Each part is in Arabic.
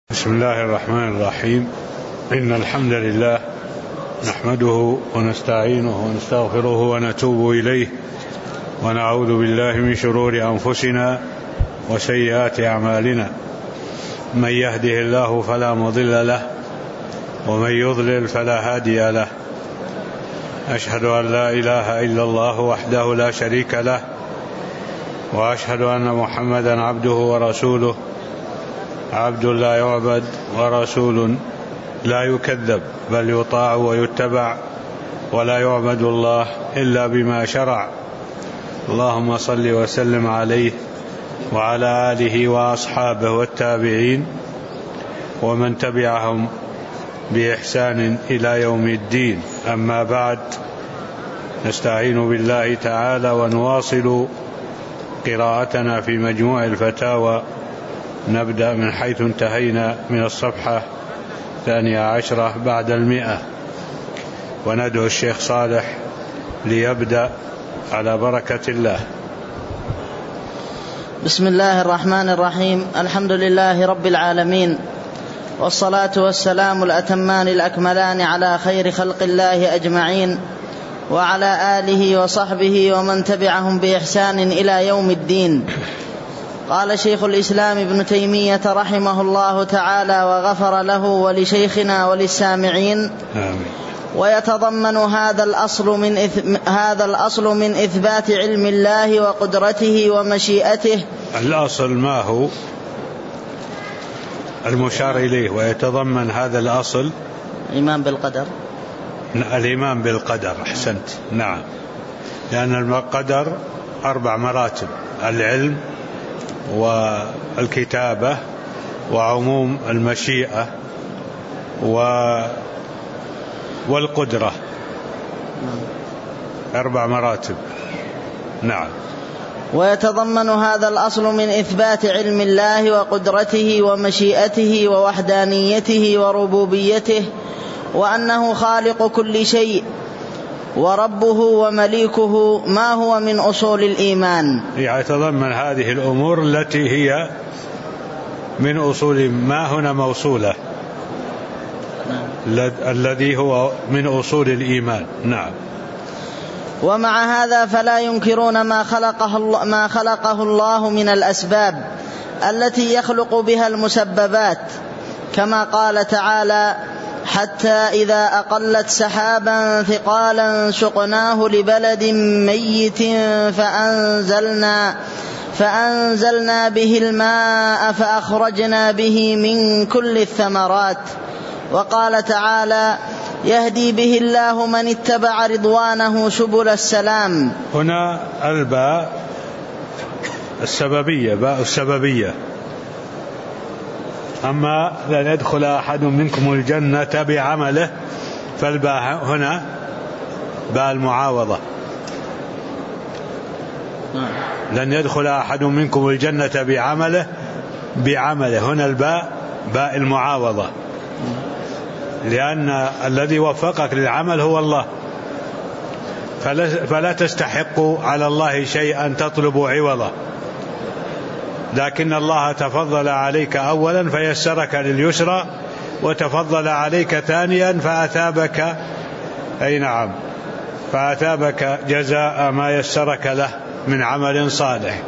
بسم الله الرحمن الرحيم. إن الحمد لله نحمده ونستعينه ونستغفره ونتوب إليه ونعوذ بالله من شرور أنفسنا وسيئات أعمالنا. من يهده الله فلا مضل له ومن يضلل فلا هادي له. أشهد أن لا إله إلا الله وحده لا شريك له وأشهد أن محمدا عبده ورسوله، عبد لا يعبد ورسول لا يكذب بل يطاع ويتبع، ولا يعبد الله إلا بما شرع. اللهم صل وسلم عليه وعلى آله وأصحابه والتابعين ومن تبعهم بإحسان إلى يوم الدين. أما بعد، نستعين بالله تعالى ونواصل قراءتنا في مجموع الفتاوى. نبدأ من حيث انتهينا من الصفحة 12 بعد 100، وندعو الشيخ صالح ليبدأ على بركة الله. بسم الله الرحمن الرحيم. الحمد لله رب العالمين، والصلاة والسلام الأتمان الأكملان على خير خلق الله أجمعين، وعلى آله وصحبه ومن تبعهم بإحسان إلى يوم الدين. قال شيخ الإسلام ابن تيمية رحمه الله تعالى وغفر له ولشيخنا وللسامعين. آمين. ويتضمن هذا الأصل من إثبات علم الله وقدرته ومشيئته. الأصل ما هو المشار إليه؟ ويتضمن هذا الأصل الإيمان بالقدر. الإيمان بالقدر، أحسنت، نعم، لأن القدر 4 مراتب: العلم والكتابة وعموم المشيئة والقدرة، 4 مراتب، نعم. ويتضمن هذا الأصل من إثبات علم الله وقدرته ومشيئته ووحدانيته وربوبيته، وأنه خالق كل شيء وربه ومليكه، ما هو من أصول الإيمان. يتضمن هذه الأمور التي هي من أصول ما هنا موصولة، الذي هو من أصول الإيمان، نعم. ومع هذا فلا ينكرون ما خلقه الله من الأسباب التي يخلق بها المسببات، كما قال تعالى: حتى إذا أقلت سحابا ثقالا سقناه لبلد ميت فأنزلنا به الماء فأخرجنا به من كل الثمرات. وقال تعالى: يهدي به الله من اتبع رضوانه سبل السلام. هنا الباء السببية، باء السببية. أما لن يدخل أحد منكم الجنة بعمله، فالباء هنا باء المعاوضة. لن يدخل أحد منكم الجنة بعمله، هنا الباء باء المعاوضة، لأن الذي وفقك للعمل هو الله، فلا تستحق على الله شيئا تطلب عوضه، لكن الله تفضل عليك أولا فيسرك لليسرى، وتفضل عليك ثانيا فأثابك، أي نعم، فأثابك جزاء ما يسرك له من عمل صالح.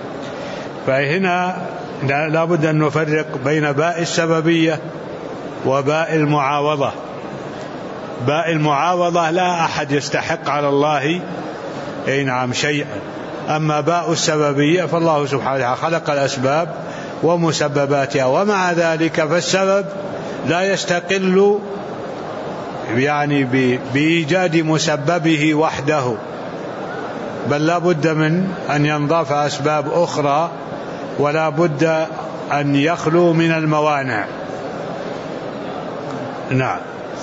فهنا لا بد أن نفرق بين باء السببية وباء المعاوضة. باء المعاوضة لا أحد يستحق على الله، أي نعم، شيئا. أما باء السببية فالله سبحانه وتعالى خلق الأسباب ومسبباتها، ومع ذلك فالسبب لا يستقل يعني بإيجاد مسببه وحده، بل لا بد من أن ينضاف أسباب أخرى، ولا بد أن يخلو من الموانع، نعم.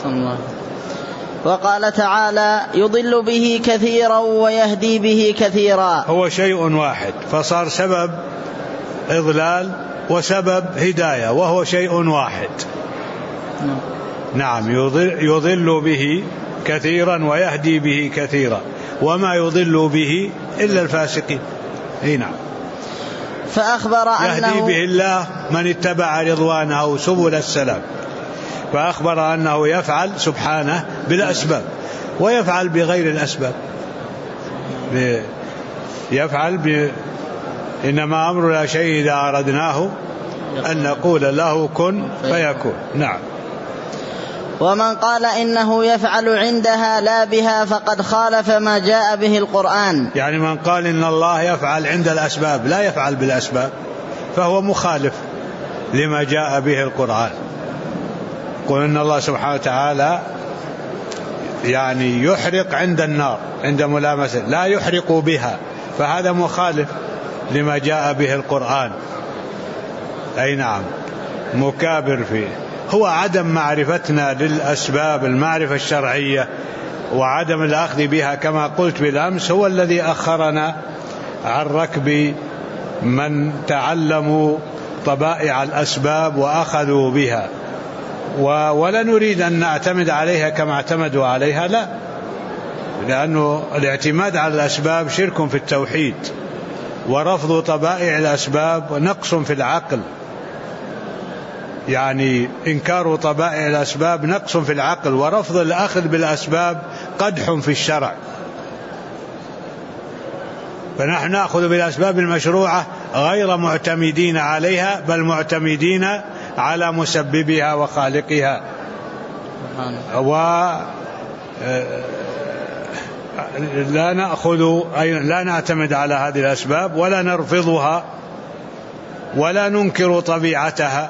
وقال تعالى: يضل به كثيرا ويهدي به كثيرا. هو شيء واحد، فصار سبب إضلال وسبب هداية، وهو شيء واحد، نعم. يضل به كثيرا ويهدي به كثيرا، وما يضل به إلا الفاسقين، نعم. فأخبر يهدي أنه به الله من اتبع رضوانه سبل السلام، فأخبر أنه يفعل سبحانه بالأسباب ويفعل بغير الأسباب، إنما أمرنا شيء إذا أردناه أن نقول له كن فيكون. نعم. ومن قال إنه يفعل عندها لا بها فقد خالف ما جاء به القرآن. يعني من قال إن الله يفعل عند الأسباب لا يفعل بالأسباب فهو مخالف لما جاء به القرآن. قل إن الله سبحانه وتعالى يعني يحرق عند النار عند ملامسة، لا يحرق بها، فهذا مخالف لما جاء به القرآن. أي نعم، مكابر فيه. هو عدم معرفتنا للأسباب المعرفة الشرعية وعدم الأخذ بها كما قلت بالأمس هو الذي أخرنا عن ركب من تعلموا طبائع الأسباب وأخذوا بها، ولا نريد أن نعتمد عليها كما اعتمدوا عليها، لا، لأنه الاعتماد على الأسباب شرك في التوحيد، ورفض طبائع الأسباب نقص في العقل. يعني إنكار طبائع الأسباب نقص في العقل، ورفض الأخذ بالأسباب قدح في الشرع. فنحن نأخذ بالأسباب المشروعة غير معتمدين عليها، بل معتمدين على مسببها وخالقها، لا نعتمد على هذه الأسباب ولا نرفضها ولا ننكر طبيعتها.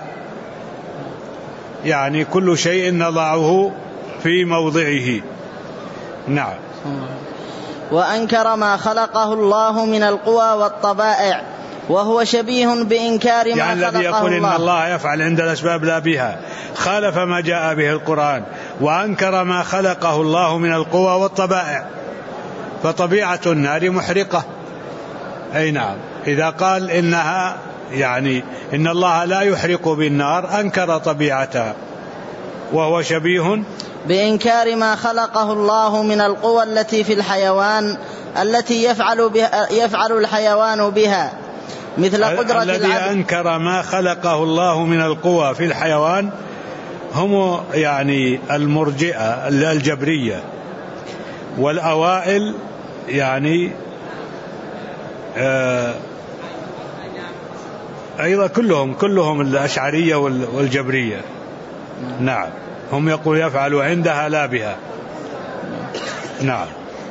يعني كل شيء نضعه في موضعه. نعم. وأنكر ما خلقه الله من القوى والطبائع، وهو شبيه بإنكار ما يعني خلقه الذي يقول الله. إن الله يفعل عند الأسباب لا بها خالف ما جاء به القرآن، وأنكر ما خلقه الله من القوى والطبائع، فطبيعة النار محرقة. أي نعم، إذا قال إنها يعني إن الله لا يحرق بالنار أنكر طبيعتها، وهو شبيه بإنكار ما خلقه الله من القوى التي في الحيوان التي يفعل الحيوان بها، مثل قدرة الذي أنكر ما خلقه الله من القوى في الحيوان هم يعني المرجئة الجبرية، والأوائل يعني أيضا كلهم الأشعرية والجبرية. نعم، هم يقول يفعل عندها لا بها. نعم.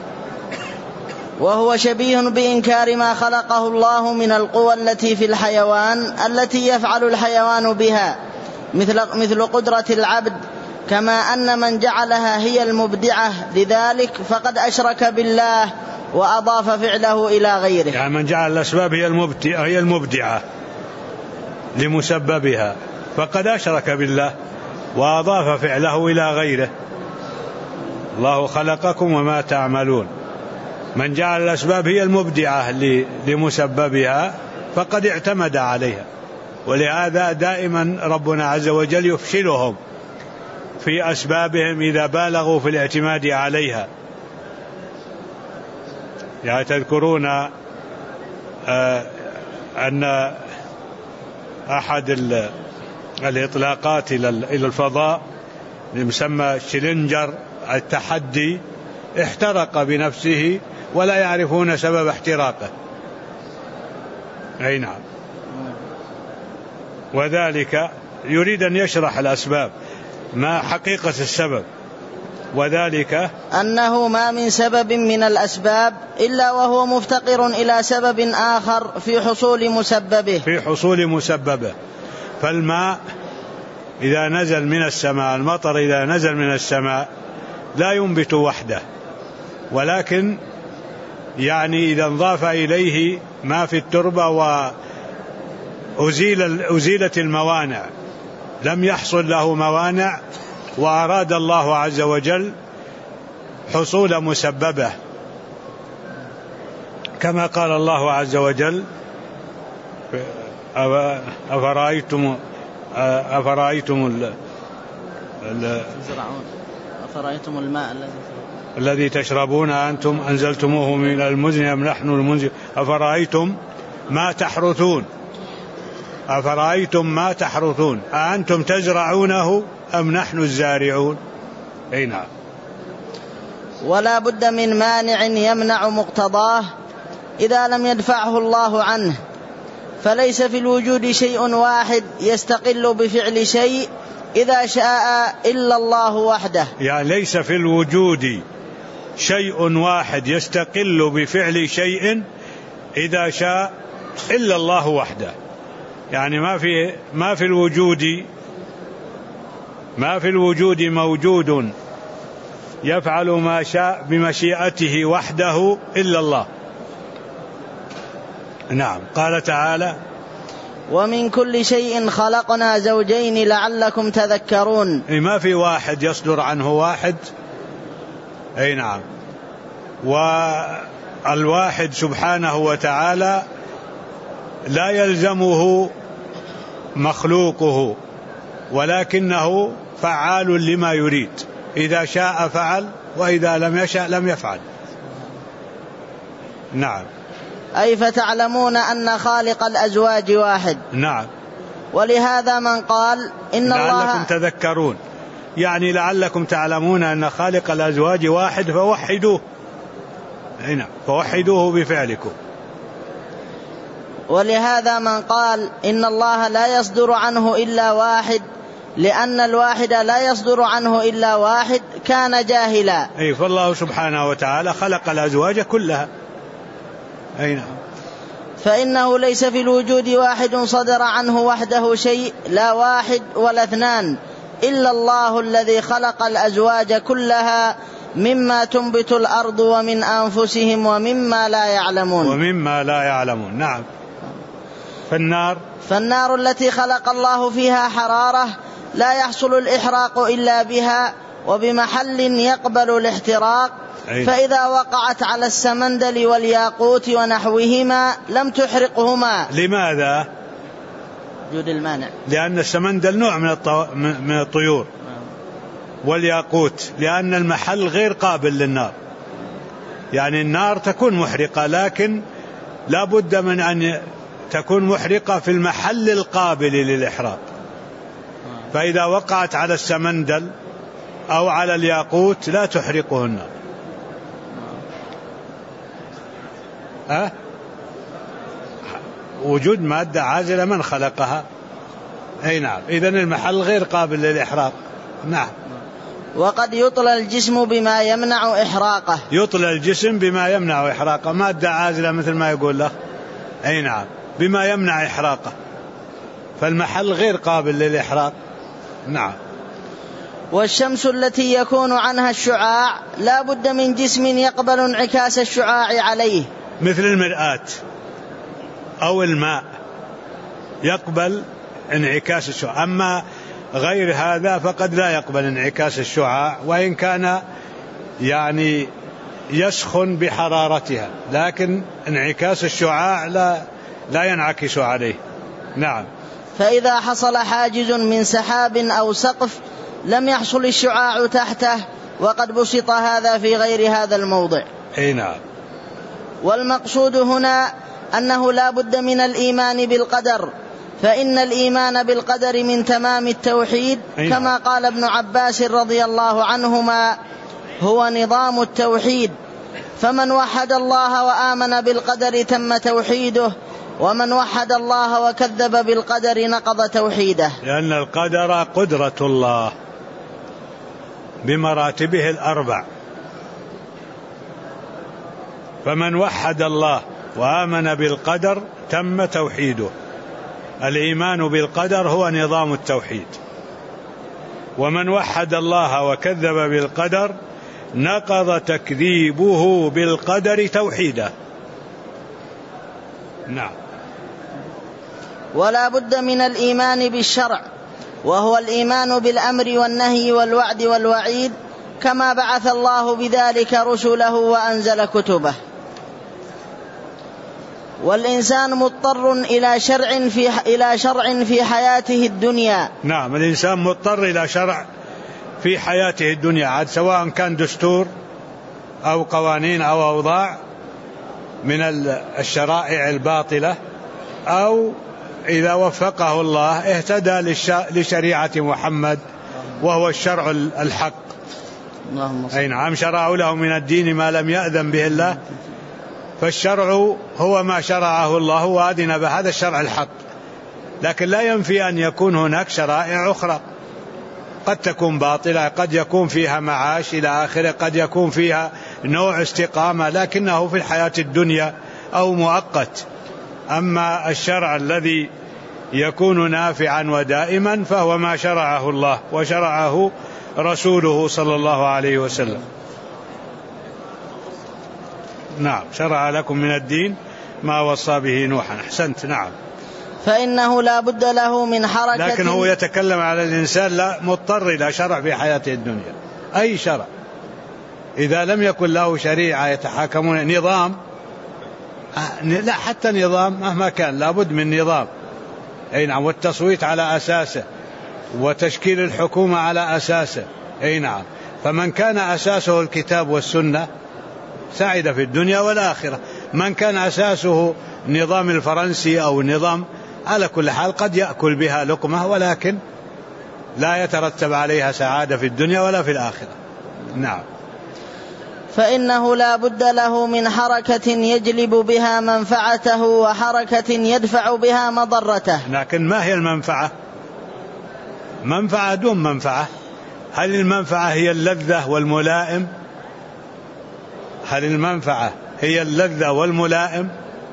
وهو شبيه بإنكار ما خلقه الله من القوى التي في الحيوان التي يفعل الحيوان بها، مثل قدرة العبد، كما أن من جعلها هي المبدعة لذلك فقد أشرك بالله وأضاف فعله إلى غيره. يعني من جعل الأسباب هي المبدعة لمسببها فقد أشرك بالله وأضاف فعله إلى غيره. الله خلقكم وما تعملون. من جعل الأسباب هي المبدعة لمسببها فقد اعتمد عليها، ولهذا دائما ربنا عز وجل يفشلهم في أسبابهم إذا بالغوا في الاعتماد عليها. يعني تذكرون أن أحد الإطلاقات إلى الفضاء يسمى شلينجر التحدي احترق بنفسه ولا يعرفون سبب احتراقه. أي نعم. وذلك يريد أن يشرح الأسباب، ما حقيقة السبب، وذلك أنه ما من سبب من الأسباب إلا وهو مفتقر إلى سبب آخر في حصول مسببه. فالماء إذا نزل من السماء، المطر إذا نزل من السماء لا ينبت وحده، ولكن يعني إذا انضاف إليه ما في التربة وأزيلت الموانع، لم يحصل له موانع، وأراد الله عز وجل حصول مسببه، كما قال الله عز وجل أفرأيتم الماء الذي تشربون أنتم أنزلتموه من المزن أم نحن المنزل أفرأيتم ما تحرثون أفرأيتم ما تحرثون أأنتم تزرعونه أم نحن الزارعون. أي نعم. ولا بد من مانع يمنع مقتضاه إذا لم يدفعه الله عنه، فليس في الوجود شيء واحد يستقل بفعل شيء إذا شاء إلا الله وحده. يعني ليس في الوجود شيء واحد يستقل بفعل شيء إذا شاء إلا الله وحده. يعني ما في الوجود موجود يفعل ما شاء بمشيئته وحده إلا الله. نعم. قال تعالى: ومن كل شيء خلقنا زوجين لعلكم تذكرون. ما في واحد يصدر عنه واحد. أي نعم. والواحد سبحانه وتعالى لا يلزمه مخلوقه، ولكنه فعال لما يريد، إذا شاء فعل وإذا لم يشاء لم يفعل. نعم. أي فتعلمون أن خالق الأزواج واحد. نعم. ولهذا من قال إن الله لعلكم تذكرون، يعني لعلكم تعلمون أن خالق الأزواج واحد فوحدوه. نعم. فوحدوه بفعلكم. ولهذا من قال إن الله لا يصدر عنه إلا واحد، لأن الواحد لا يصدر عنه إلا واحد، كان جاهلا. أي فالله سبحانه وتعالى خلق الأزواج كلها. أي نعم. فإنه ليس في الوجود واحد صدر عنه وحده شيء، لا واحد ولا اثنان، إلا الله الذي خلق الأزواج كلها مما تنبت الأرض ومن أنفسهم ومما لا يعلمون. نعم. فالنار التي خلق الله فيها حرارة لا يحصل الإحراق إلا بها وبمحل يقبل الاحتراق. فإذا وقعت على السمندل والياقوت ونحوهما لم تحرقهما. لماذا؟ وجود المانع. لأن السمندل نوع من الطيور، والياقوت لأن المحل غير قابل للنار. يعني النار تكون محرقة، لكن لا بد من أن تكون محرقة في المحل القابل للإحراق. فإذا وقعت على السمندل أو على الياقوت لا تحرقه النار. وجود مادة عازلة من خلقها؟ أي نعم. إذن المحل غير قابل للإحراق. نعم. وقد يطلى الجسم بما يمنع إحراقه. يطلى الجسم بما يمنع إحراقه، مادة عازلة مثل ما يقول له. أي نعم. بما يمنع إحراقه، فالمحل غير قابل للإحراق. نعم. والشمس التي يكون عنها الشعاع لا بد من جسم يقبل انعكاس الشعاع عليه، مثل المرآة أو الماء يقبل انعكاس الشعاع. أما غير هذا فقد لا يقبل انعكاس الشعاع، وإن كان يعني يسخن بحرارتها، لكن انعكاس الشعاع لا ينعكس عليه. نعم. فإذا حصل حاجز من سحاب أو سقف لم يحصل الشعاع تحته، وقد بسط هذا في غير هذا الموضع. أي نعم. والمقصود هنا أنه لا بد من الإيمان بالقدر، فإن الإيمان بالقدر من تمام التوحيد، كما قال ابن عباس رضي الله عنهما: هو نظام التوحيد، فمن وحد الله وآمن بالقدر تم توحيده، ومن وحد الله وكذب بالقدر نقض توحيده. لأن القدر قدرة الله بمراتبه الأربع، فمن وحد الله وآمن بالقدر تم توحيده. الإيمان بالقدر هو نظام التوحيد، ومن وحد الله وكذب بالقدر نقض تكذيبه بالقدر توحيده. نعم. ولا بد من الإيمان بالشرع، وهو الإيمان بالأمر والنهي والوعد والوعيد، كما بعث الله بذلك رسله وأنزل كتبه. والإنسان مضطر إلى شرع في حياته الدنيا. نعم. الإنسان مضطر إلى شرع في حياته الدنيا، عاد سواء كان دستور أو قوانين أو أوضاع من الشرائع الباطلة أو إذا وفقه الله اهتدى لشريعة محمد وهو الشرع الحق. أي نعم، شرعوا له من الدين ما لم يأذن به الله، فالشرع هو ما شرعه الله وأذن به، هذا الشرع الحق. لكن لا ينفي أن يكون هناك شرائع أخرى قد تكون باطلة، قد يكون فيها معاش إلى آخره، قد يكون فيها نوع استقامة لكنه في الحياة الدنيا أو مؤقت. أما الشرع الذي يكون نافعا ودائما فهو ما شرعه الله وشرعه رسوله صلى الله عليه وسلم. نعم، شرع لكم من الدين ما وصى به نوحا. أحسنت. نعم. فإنه لا بد له من حركة، لكن هو يتكلم على الإنسان لا مضطر إلى شرع في حياته الدنيا، أي شرع إذا لم يكن له شريعة يتحاكمون نظام، لا حتى نظام مهما كان لابد من نظام. أي نعم، والتصويت على أساسه وتشكيل الحكومة على أساسه. أي نعم، فمن كان أساسه الكتاب والسنة سعد في الدنيا والآخرة. من كان أساسه نظام الفرنسي أو نظام، على كل حال قد يأكل بها لقمة ولكن لا يترتب عليها سعادة في الدنيا ولا في الآخرة. نعم. فإنه لا بد له من حركة يجلب بها منفعته وحركة يدفع بها مضرته. لكن ما هي المنفعة؟ منفعة دون منفعة. هل المنفعة هي اللذة والملائم؟ هل المنفعة هي اللذة والملائم؟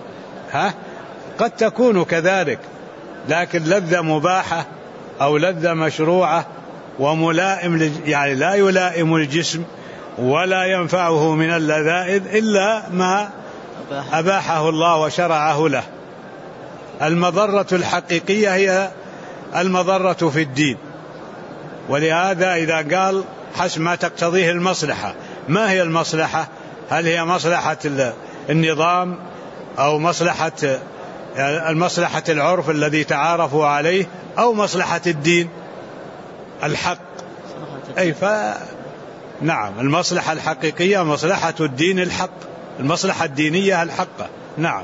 قد تكون كذلك، لكن لذة مباحة أو لذة مشروعة وملائم، يعني لا يلائم الجسم ولا ينفعه من اللذائذ إلا ما أباحه الله وشرعه له. المضرة الحقيقية هي المضرة في الدين. ولهذا إذا قال حسب ما تقتضيه المصلحة، ما هي المصلحة؟ هل هي مصلحة النظام أو المصلحة العرف الذي تعارفوا عليه أو مصلحة الدين الحق؟ نعم، المصلحة الحقيقية مصلحة الدين الحق، المصلحة الدينية الحقة. نعم.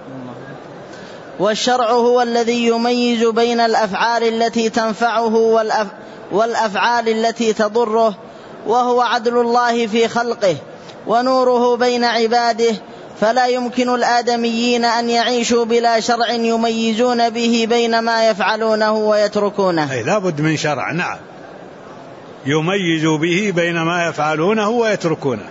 والشرع هو الذي يميز بين الأفعال التي تنفعه والأفعال التي تضره، وهو عدل الله في خلقه ونوره بين عباده، فلا يمكن الآدميين أن يعيشوا بلا شرع يميزون به بين ما يفعلونه ويتركونه. لا بد من شرع. نعم، يميز به بين ما يفعلونه ويتركونه.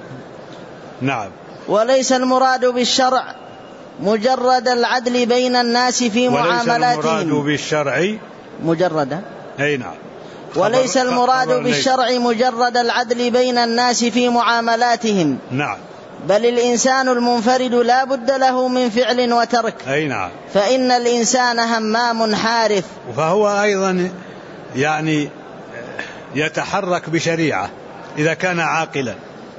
نعم. وليس المراد بالشرع مجرد العدل بين الناس في معاملاتهم. وليس المراد بالشرع مجرد. أي نعم. وليس المراد بالشرع مجرد العدل بين الناس في معاملاتهم. نعم. بل الإنسان المنفرد لا بد له من فعل وترك. أي نعم. فإن الإنسان همام حارث، فهو أيضا يعني يتحرك بشريعة إذا كان عاقلا،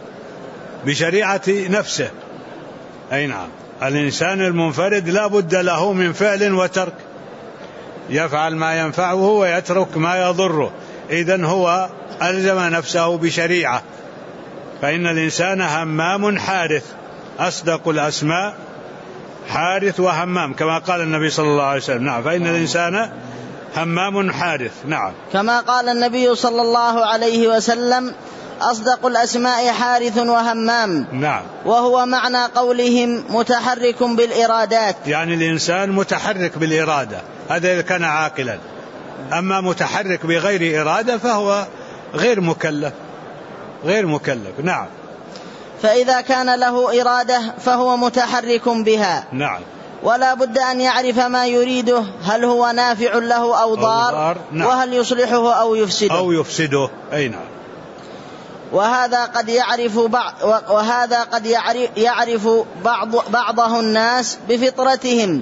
بشريعة نفسه. أي نعم، الإنسان المنفرد لا بد له من فعل وترك، يفعل ما ينفعه ويترك ما يضره. إذن هو ألزم نفسه بشريعة. فإن الإنسان همام حارث، أصدق الأسماء حارث وهمام، كما قال النبي صلى الله عليه وسلم. نعم، فإن الإنسان همام حارث. نعم، كما قال النبي صلى الله عليه وسلم: أصدق الأسماء حارث وهمام. نعم. وهو معنى قولهم متحرك بالإرادات، يعني الإنسان متحرك بالإرادة، هذا إذا كان عاقلا. أما متحرك بغير إرادة فهو غير مكلف. نعم. فإذا كان له إرادة فهو متحرك بها. نعم. ولا بد أن يعرف ما يريده، هل هو نافع له أو ضار. نعم. وهل يصلحه أو يفسده. أي نعم. وهذا قد يعرف بعضه الناس بفطرتهم.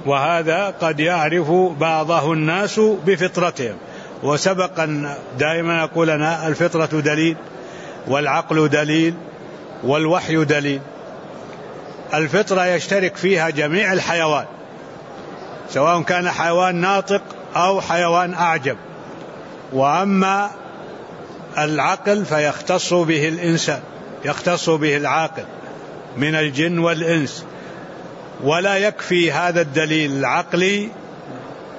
وسبق أن دائما أقول أنا الفطرة دليل، والعقل دليل، والوحي دليل. الفطرة يشترك فيها جميع الحيوان، سواء كان حيوان ناطق أو حيوان أعجب. وأما العقل فيختص به الإنسان، يختص به العاقل من الجن والإنس. ولا يكفي هذا الدليل العقلي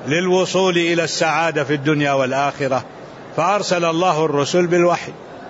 للوصول إلى السعادة في الدنيا والآخرة، فأرسل الله الرسل بالوحي.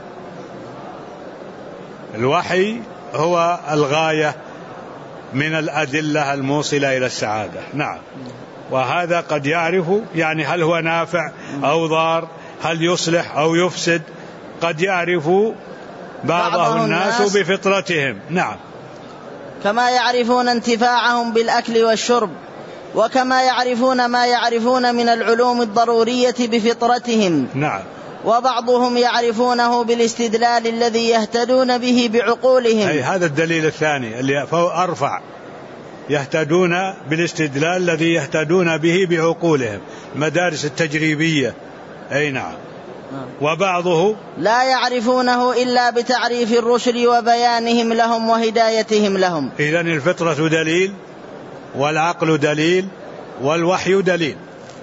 الوحي هو الغاية من الأدلة الموصلة إلى السعادة. نعم. وهذا قد يعرف يعني هل هو نافع أو ضار، هل يصلح أو يفسد، قد يعرف بعضه الناس بفطرتهم. نعم. كما يعرفون انتفاعهم بالأكل والشرب، وكما يعرفون ما يعرفون من العلوم الضرورية بفطرتهم. نعم. وبعضهم يعرفونه بالاستدلال الذي يهتدون به بعقولهم. أي هذا الدليل الثاني اللي أرفع، يهتدون بالاستدلال الذي يهتدون به بعقولهم، مدارس التجريبية. أي نعم. وبعضه لا يعرفونه إلا بتعريف الرسل وبيانهم لهم وهدايتهم لهم. إذن الفطرة دليل، والعقل دليل، والوحي دليل.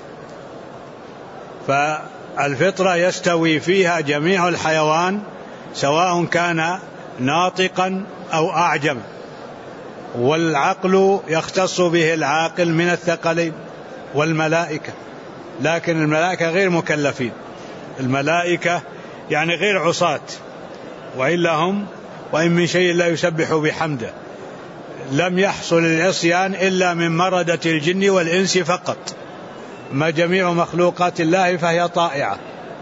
فالفطرة يستوي فيها جميع الحيوان سواء كان ناطقا أو أعجم، والعقل يختص به العاقل من الثقلين والملائكة، لكن الملائكة غير مكلفين، الملائكة يعني غير عصاة، وإلا هم وإن من شيء لا يسبح بحمده. لم يحصل العصيان إلا من مردة الجن والإنس فقط، ما جميع مخلوقات الله فهي طائعة.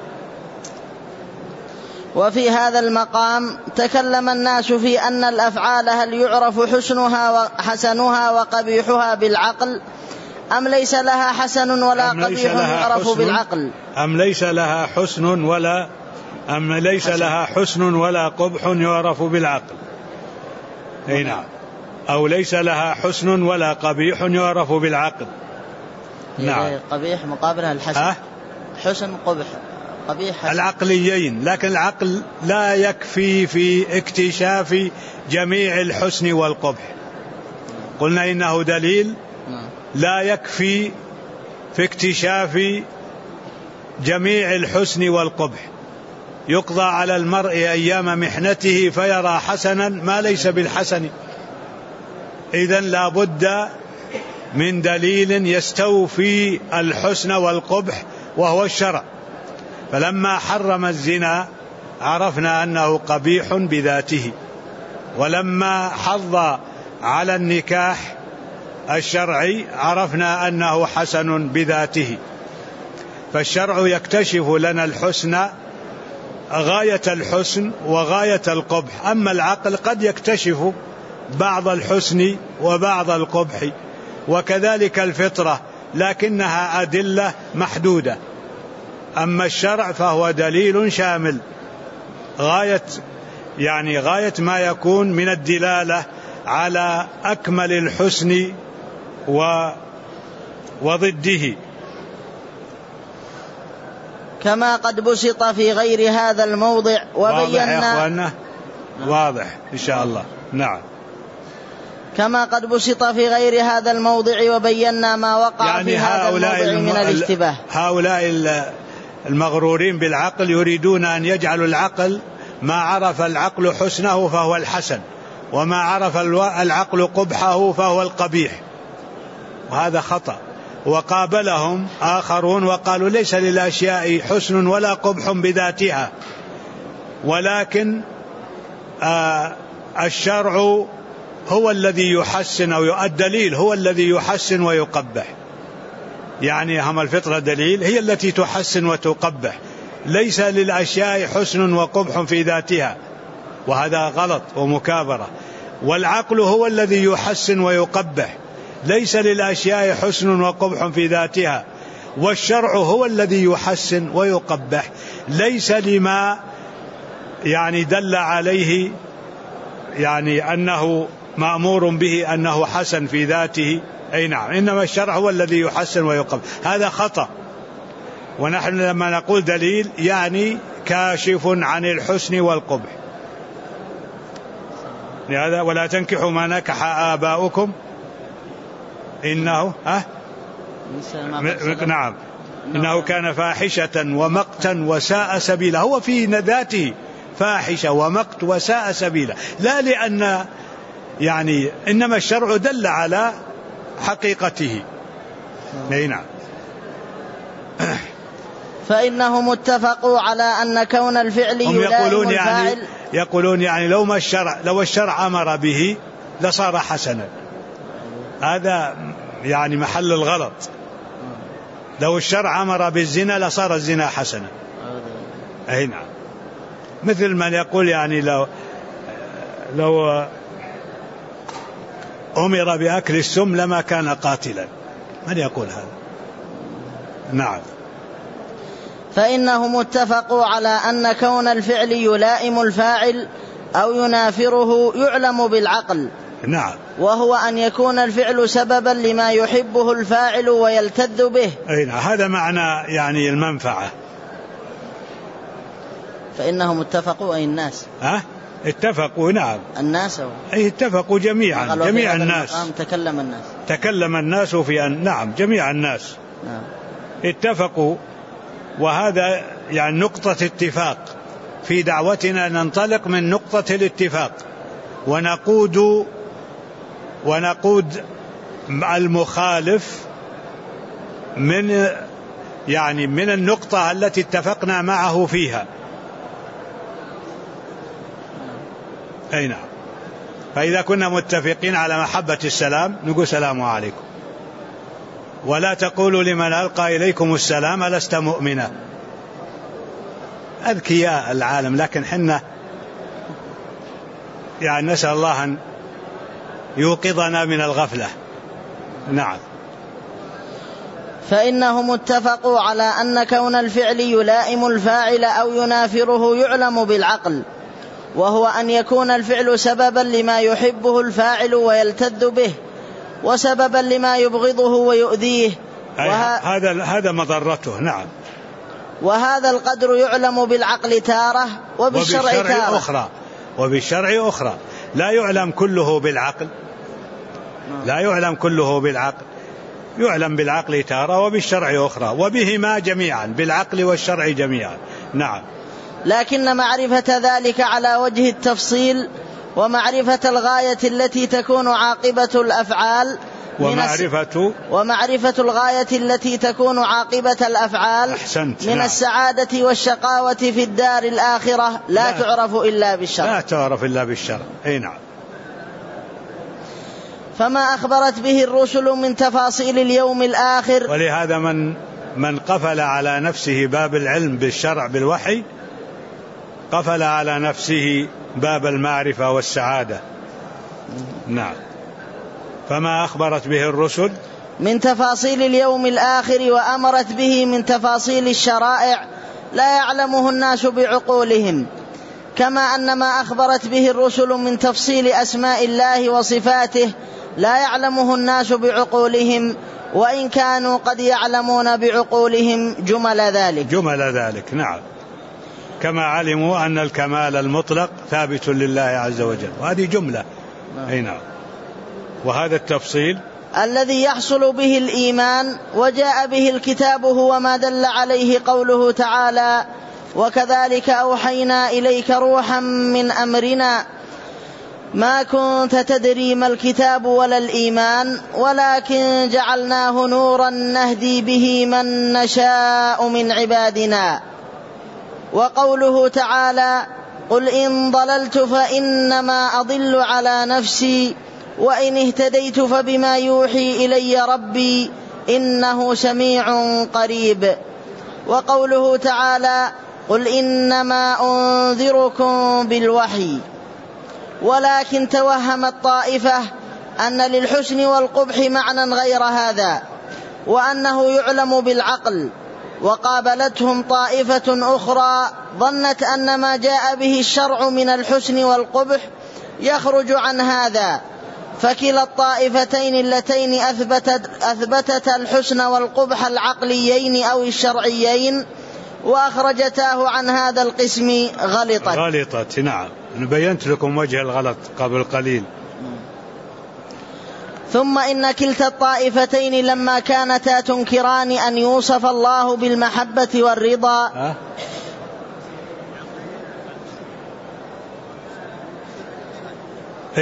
وفي هذا المقام تكلم الناس في أن الأفعال هل يعرف حسنها وقبيحها بالعقل، أم ليس لها حسن ولا قبيح يعرف بالعقل، أم ليس لها حسن ولا قبح يعرف بالعقل. أي نعم. أو ليس لها حسن ولا قبيح يعرف بالعقل. نعم. قبيح مقابلها الحسن. حسن قبح قبيح حسن. العقليين، لكن العقل لا يكفي في اكتشاف جميع الحسن والقبح. قلنا إنه دليل لا يكفي في اكتشاف جميع الحسن والقبح. يقضى على المرء أيام محنته فيرى حسنا ما ليس بالحسن. إذن لا بد من دليل يستوفي الحسن والقبح وهو الشرع. فلما حرم الزنا عرفنا أنه قبيح بذاته، ولما حض على النكاح الشرعي عرفنا أنه حسن بذاته. فالشرع يكتشف لنا الحسن، غاية الحسن وغاية القبح. أما العقل قد يكتشف بعض الحسن وبعض القبح، وكذلك الفطرة، لكنها أدلة محدودة. أما الشرع فهو دليل شامل، غاية ما يكون من الدلالة على أكمل الحسن وضده. كما قد بسط في غير هذا الموضع وبينا. واضح يا أخوانا؟ واضح إن شاء الله. نعم. كما قد بسط في غير هذا الموضع وبينا ما وقع في هذا الموضع من الاشتباه. هؤلاء المغرورين بالعقل يريدون أن يجعلوا العقل ما عرف العقل حسنه فهو الحسن، وما عرف العقل قبحه فهو القبيح، وهذا خطأ. وقابلهم آخرون وقالوا ليس للأشياء حسن ولا قبح بذاتها، ولكن الشرع هو الذي يحسن، أو الدليل هو الذي يحسن ويقبح. يعني هم الفطرة دليل هي التي تحسن وتقبح، ليس للأشياء حسن وقبح في ذاتها، وهذا غلط ومكابرة. والعقل هو الذي يحسن ويقبح، ليس للأشياء حسن وقبح في ذاتها. والشرع هو الذي يحسن ويقبح، ليس لما دل عليه أنه مأمور به أنه حسن في ذاته. أي نعم. إنما الشرع هو الذي يحسن ويقبح، هذا خطأ. ونحن لما نقول دليل يعني كاشف عن الحسن والقبح. لهذا ولا تنكحوا ما نكح آباؤكم إنه نعم إنه كان فاحشة ومقتا وساء سبيلا. هو في ذاته فاحشة ومقت وساء سبيلا، لا لأن إنما الشرع دل على حقيقته. نعم. فإنهم اتفقوا على أن كون الفعل يلائم الفاعل. يقولون يعني لو الشرع أمر به لصار حسنا. هذا يعني محل الغلط. لو الشرع أمر بالزنا لصار الزنا حسنا. أي نعم. مثل من يقول يعني لو أمر بأكل السم لما كان قاتلا. من يقول هذا؟ نعم. فإنهم اتفقوا على أن كون الفعل يلائم الفاعل أو ينافره يعلم بالعقل. نعم. وهو أن يكون الفعل سببا لما يحبه الفاعل ويلتذ به. أي نعم. هذا معنى يعني المنفعة. فإنهم اتفقوا أي الناس. اتفقوا. نعم. الناس أي اتفقوا جميعا. جميع الناس. تكلم الناس في أن نعم جميع الناس. نعم. اتفقوا. وهذا يعني نقطة اتفاق في دعوتنا. ننطلق من نقطة الاتفاق ونقود المخالف من النقطة التي اتفقنا معه فيها. أي نعم. فإذا كنا متفقين على محبة السلام نقول السلام عليكم، ولا تقولوا لمن ألقى إليكم السلام لست مؤمنا. أذكياء العالم، لكن حنا يعني نسأل الله أن يوقظنا من الغفلة. نعم. فإنهم اتفقوا على أن كون الفعل يلائم الفاعل أو ينافره يعلم بالعقل، وهو أن يكون الفعل سببا لما يحبه الفاعل ويلتذ به، وسببا لما يبغضه ويؤذيه. هذا مضرته. نعم. وهذا القدر يعلم بالعقل تارة وبالشرع تارة. وبالشرع أخرى. لا يعلم كله بالعقل. يعلم بالعقل تارة وبالشرع أخرى، وبهما جميعا، بالعقل والشرع جميعا. نعم. لكن معرفة ذلك على وجه التفصيل ومعرفة الغاية التي تكون عاقبة الأفعال ومعرفة الغاية التي تكون عاقبة الأفعال من السعادة والشقاوة في الدار الآخرة لا تعرف إلا بالشرع. أي نعم. فما أخبرت به الرسل من تفاصيل اليوم الآخر. ولهذا من قفل على نفسه باب العلم بالشرع بالوحي قفل على نفسه باب المعرفة والسعادة. نعم. فما أخبرت به الرسل من تفاصيل اليوم الآخر وأمرت به من تفاصيل الشرائع لا يعلمه الناس بعقولهم، كما أن ما أخبرت به الرسل من تفصيل أسماء الله وصفاته لا يعلمه الناس بعقولهم، وإن كانوا قد يعلمون بعقولهم جمل ذلك. نعم. كما علموا أن الكمال المطلق ثابت لله عز وجل، وهذه جملة. أي نعم. وهذا التفصيل الذي يحصل به الإيمان وجاء به الكتاب هو ما دل عليه قوله تعالى: وكذلك أوحينا إليك روحا من أمرنا ما كنت تدري ما الكتاب ولا الإيمان ولكن جعلناه نورا نهدي به من نشاء من عبادنا. وقوله تعالى: قل إن ضللت فإنما أضل على نفسي وإن اهتديت فبما يوحي إلي ربي إنه سميع قريب. وقوله تعالى: قل إنما أنذركم بالوحي. ولكن توهمت طائفة أن للحسن والقبح معنى غير هذا، وأنه يعلم بالعقل، وقابلتهم طائفة أخرى ظنت أن ما جاء به الشرع من الحسن والقبح يخرج عن هذا، فكلا الطائفتين اللتين أثبتت الحسن والقبح العقليين أو الشرعيين وأخرجتاه عن هذا القسم غلطت. نعم. بينت لكم وجه الغلط قبل قليل. ثم إن كلتا الطائفتين لما كانتا تنكران أن يوصف الله بالمحبة والرضا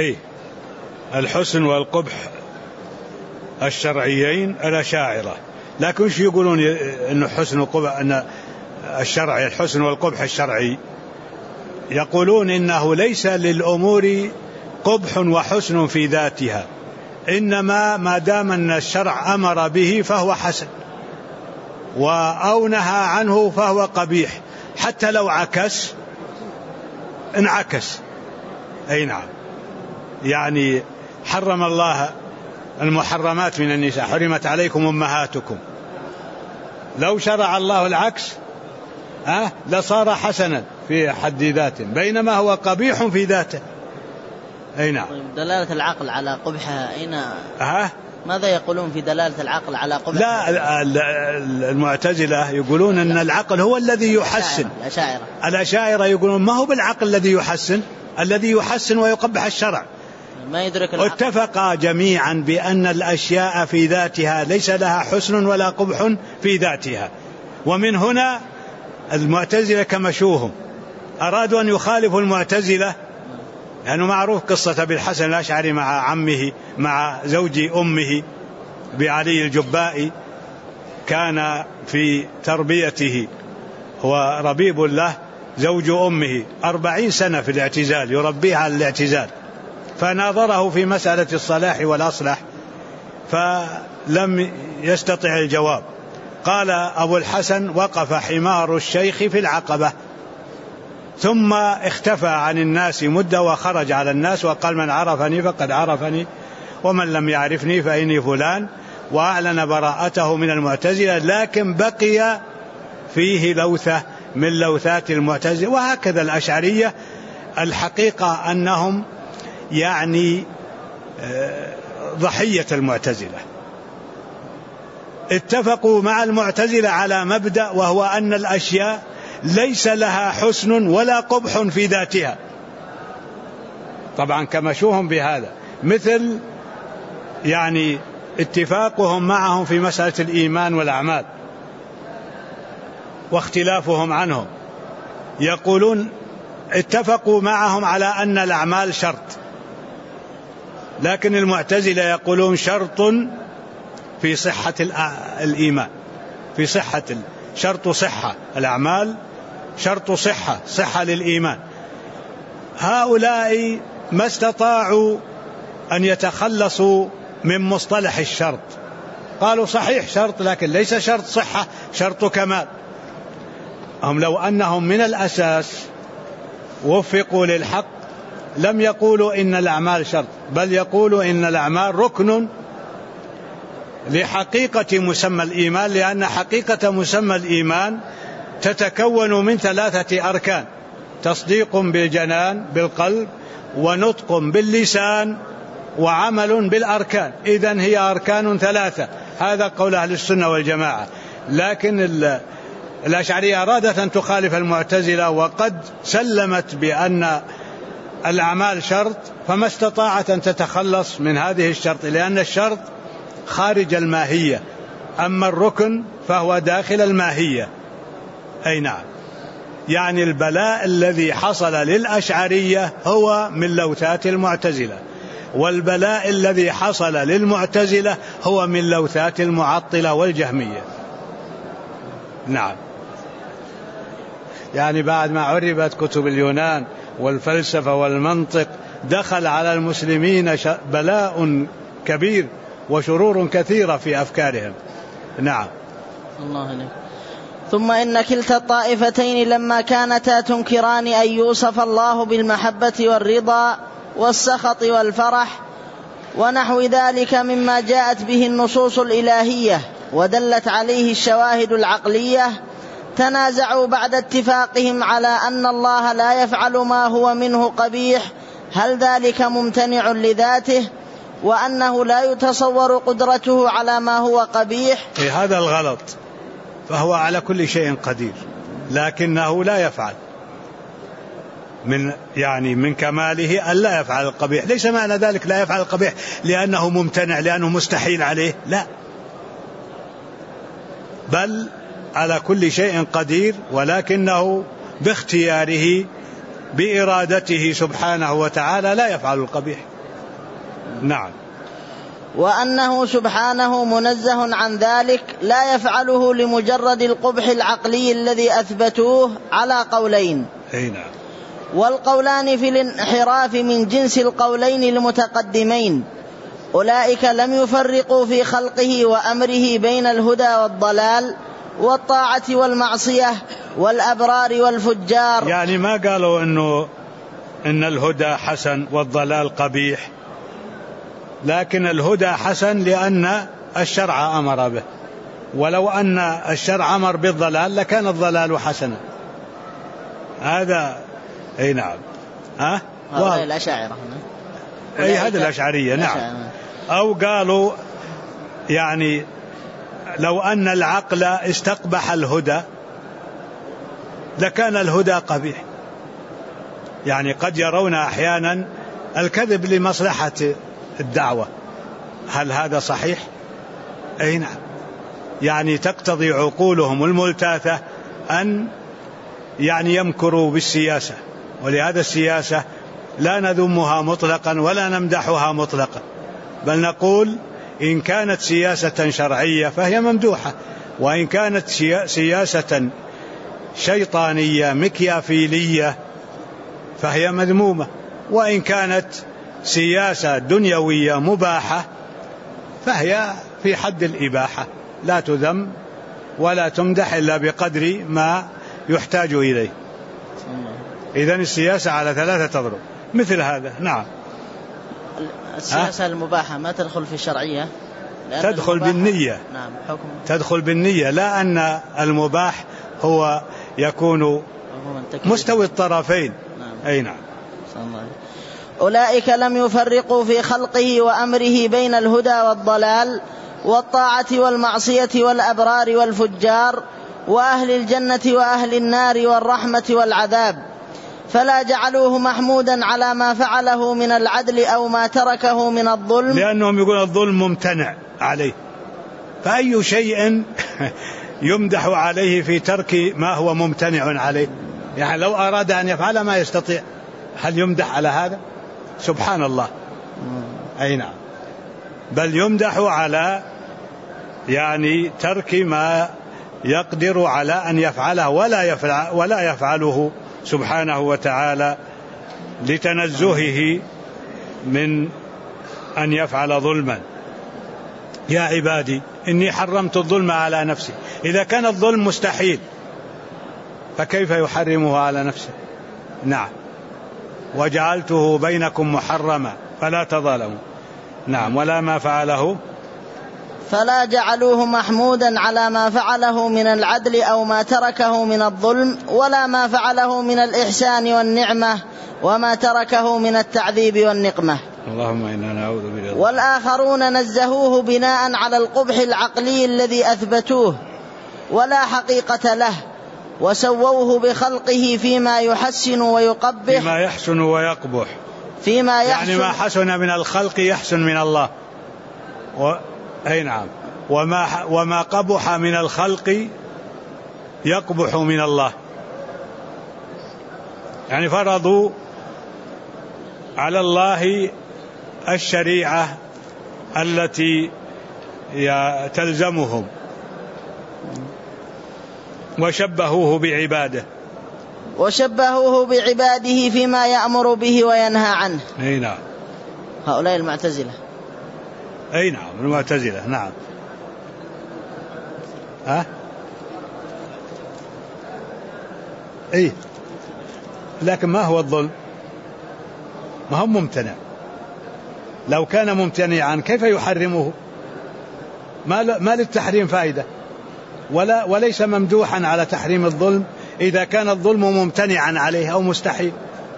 الحسن والقبح الشرعيين الأشاعرة لكن شو يقولون إنه حسن وقبح، أن الشرعي الحسن والقبح الشرعي، يقولون إنه ليس للأمور قبح وحسن في ذاتها، إنما ما دام أن الشرع أمر به فهو حسن أو نهى عنه فهو قبيح، حتى لو عكس انعكس. أي نعم، يعني حرم الله المحرمات من النساء، حرمت عليكم أمهاتكم، لو شرع الله العكس لصار حسنا في حد ذاته، بينما هو قبيح في ذاته. أي نعم. دلالة العقل على قبحها أين؟ ماذا يقولون في دلالة العقل على قبحها؟ لا، المعتزلة يقولون أن العقل هو الذي يحسن. الأشاعرة يقولون ما هو بالعقل الذي يحسن، الذي يحسن ويقبح الشرع. ما يدرك العقل. واتفقا جميعا بأن الأشياء في ذاتها ليس لها حسن ولا قبح في ذاتها. ومن هنا المعتزلة كمشوهم أرادوا أن يخالفوا المعتزلة، لأنه معروف قصة أبي الحسن الأشعري مع عمه مع زوج أمه بعلي الجبائي، كان في تربيته هو ربيب له زوج أمه 40 سنة في الاعتزال، يربيه على الاعتزال، فناظره في مسألة الصلاح والأصلح فلم يستطع الجواب. قال أبو الحسن: وقف حمار الشيخ في العقبة، ثم اختفى عن الناس مدة وخرج على الناس وقال: من عرفني فقد عرفني ومن لم يعرفني فإني فلان، وأعلن براءته من المعتزلة، لكن بقي فيه لوثة من لوثات المعتزلة. وهكذا الأشعرية، الحقيقة أنهم يعني ضحية المعتزلة، اتفقوا مع المعتزلة على مبدأ، وهو أن الأشياء ليس لها حسن ولا قبح في ذاتها. طبعا كمشوهم بهذا، مثل يعني اتفاقهم معهم في مسألة الإيمان والأعمال واختلافهم عنهم، يقولون اتفقوا معهم على أن الأعمال شرط، لكن المعتزلة يقولون شرط في صحة الإيمان، في صحة شرط صحة الأعمال، شرط صحة للإيمان. هؤلاء ما استطاعوا أن يتخلصوا من مصطلح الشرط، قالوا صحيح شرط لكن ليس شرط صحة، شرط كمال. هم لو أنهم من الأساس وفقوا للحق لم يقولوا إن الأعمال شرط، بل يقولوا إن الأعمال ركن لحقيقة مسمى الإيمان، لأن حقيقة مسمى الإيمان تتكون من 3 أركان: تصديق بالجنان بالقلب، ونطق باللسان، وعمل بالأركان. إذن هي أركان 3، هذا قول أهل السنة والجماعة. لكن الأشعرية أرادت أن تخالف المعتزلة، وقد سلمت بأن الأعمال شرط، فما استطاعت أن تتخلص من هذه الشرط، لأن الشرط خارج الماهية، أما الركن فهو داخل الماهية. أي نعم، يعني البلاء الذي حصل للأشعرية هو من لوثات المعتزلة، والبلاء الذي حصل للمعتزلة هو من لوثات المعطلة والجهمية. نعم، يعني بعد ما عربت كتب اليونان والفلسفة والمنطق دخل على المسلمين بلاء كبير وشرور كثيرة في أفكارهم. نعم. الله عليك. ثم إن كلتا الطائفتين لما كانتا تنكران أن يوصف الله بالمحبة والرضا والسخط والفرح ونحو ذلك مما جاءت به النصوص الإلهية ودلت عليه الشواهد العقلية، تنازعوا بعد اتفاقهم على أن الله لا يفعل ما هو منه قبيح، هل ذلك ممتنع لذاته، وأنه لا يتصور قدرته على ما هو قبيح. هذا الغلط، فهو على كل شيء قدير، لكنه لا يفعل، من كماله أن لا يفعل القبيح. ليس معنى ذلك لا يفعل القبيح لأنه ممتنع، لأنه مستحيل عليه، لا، بل على كل شيء قدير، ولكنه باختياره بإرادته سبحانه وتعالى لا يفعل القبيح. نعم. وأنه سبحانه منزه عن ذلك لا يفعله لمجرد القبح العقلي الذي أثبتوه على قولين. والقولان في الانحراف من جنس القولين المتقدمين. أولئك لم يفرقوا في خلقه وأمره بين الهدى والضلال والطاعة والمعصية والأبرار والفجار. يعني ما قالوا إن الهدى حسن والضلال قبيح، لكن الهدى حسن لأن الشرع أمر به، ولو أن الشرع أمر بالضلال لكان الضلال حسنا. هذا أي نعم. هؤلاء الأشاعرة. أي هذا الأشعرية. نعم. أو قالوا يعني لو أن العقل استقبح الهدى لكان الهدى قبيح. يعني قد يرون أحيانا الكذب لمصلحة الدعوة، هل هذا صحيح؟ أي نعم. يعني تقتضي عقولهم الملتاثة أن يعني يمكروا بالسياسة، ولهذا السياسة لا نذمها مطلقا ولا نمدحها مطلقا، بل نقول إن كانت سياسة شرعية فهي ممدوحة، وإن كانت سياسة شيطانية مكيافيلية فهي مذمومة، وإن كانت سياسة دنيوية مباحة فهي في حد الإباحة، لا تذم ولا تمدح إلا بقدر ما يحتاج إليه. إذن السياسة على ثلاثة تضرب مثل هذا. نعم. السياسة المباحة ما تدخل في الشرعية، تدخل بالنية. نعم. حكم تدخل بالنية، لا أن المباح هو يكون مستوي الطرفين. نعم. أي نعم. أولئك لم يفرقوا في خلقه وأمره بين الهدى والضلال والطاعة والمعصية والأبرار والفجار وأهل الجنة وأهل النار والرحمة والعذاب، فلا جعلوه محمودا على ما فعله من العدل أو ما تركه من الظلم، لأنهم يقولون الظلم ممتنع عليه، فأي شيء يمدح عليه في ترك ما هو ممتنع عليه؟ يعني لو أراد أن يفعل ما يستطيع، هل يمدح على هذا؟ سبحان الله. أي نعم. بل يمدح على يعني ترك ما يقدر على أن يفعله ولا يفعله سبحانه وتعالى لتنزهه من أن يفعل ظلما. يا عبادي إني حرمت الظلم على نفسي. إذا كان الظلم مستحيل فكيف يحرمه على نفسه؟ نعم. وجعلته بينكم محرما فلا تظالموا. نعم. ولا ما فعله فلا جعلوه محمودا على ما فعله من العدل أو ما تركه من الظلم، ولا ما فعله من الإحسان والنعمة وما تركه من التعذيب والنقمة. اللهم إنا نعوذ بك. والآخرون نزهوه بناء على القبح العقلي الذي أثبتوه ولا حقيقة له، وسووه بخلقه فيما يحسن ويقبح، فيما يحسن ويقبح، فيما يحسن يعني ما حسن من الخلق يحسن من الله أي نعم. وما قبح من الخلق يقبح من الله. يعني فرضوا على الله الشريعة التي تلزمهم وشبهوه بعباده فيما يأمر به وينهى عنه. أي نعم. هؤلاء المعتزلة. أي نعم المعتزلة. نعم. أي لكن ما هو الظلم؟ ما هو ممتنع. لو كان ممتنعا كيف يحرمه؟ ما للتحريم فائدة، وليس ممدوحا على تحريم الظلم إذا كان الظلم ممتنعا عليه أو مستحيل.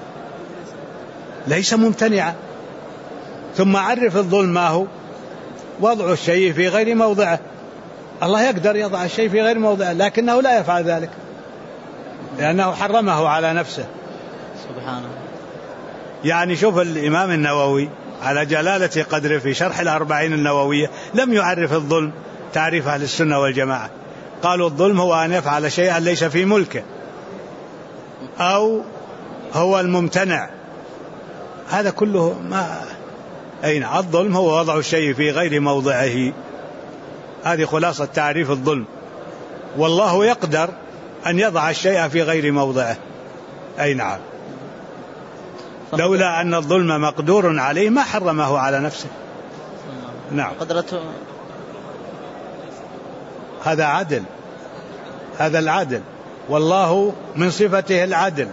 ليس ممتنعا. ثم عرف الظلم ما هو؟ وضع الشيء في غير موضعه. الله يقدر يضع الشيء في غير موضعه لكنه لا يفعل ذلك لأنه حرمه على نفسه سبحانه. يعني شوف الإمام النووي على جلالة قدره في شرح الأربعين النووية لم يعرف الظلم تعريف أهل السنة والجماعة. قالوا الظلم هو أن يفعل شيئا ليس في ملكه أو هو الممتنع. هذا كله أين الظلم هو وضع الشيء في غير موضعه. هذه خلاصة تعريف الظلم. والله يقدر أن يضع الشيء في غير موضعه. أي نعم. لولا أن الظلم مقدور عليه ما حرمه على نفسه. نعم. قدرته هذا عدل، هذا العدل، والله من صفته العدل.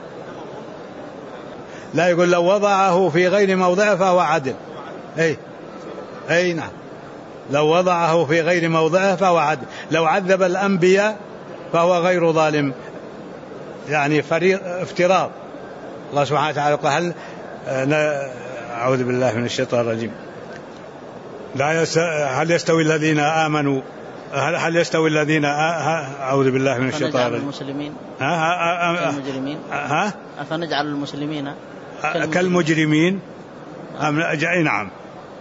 لا يقول لو وضعه في غير موضعه فهو عدل. أي نعم، لو وضعه في غير موضعه فهو عدل. لو عذب الأنبياء فهو غير ظالم، يعني افتراض. الله سبحانه وتعالى قال أعوذ بالله من الشيطان الرجيم، هل يستوي الذين آمنوا هل يستوي الذين أعوذ بالله من الشيطان الرجيم المسلمين كالمجرمين أفنجعل المسلمين كالمجرمين نعم.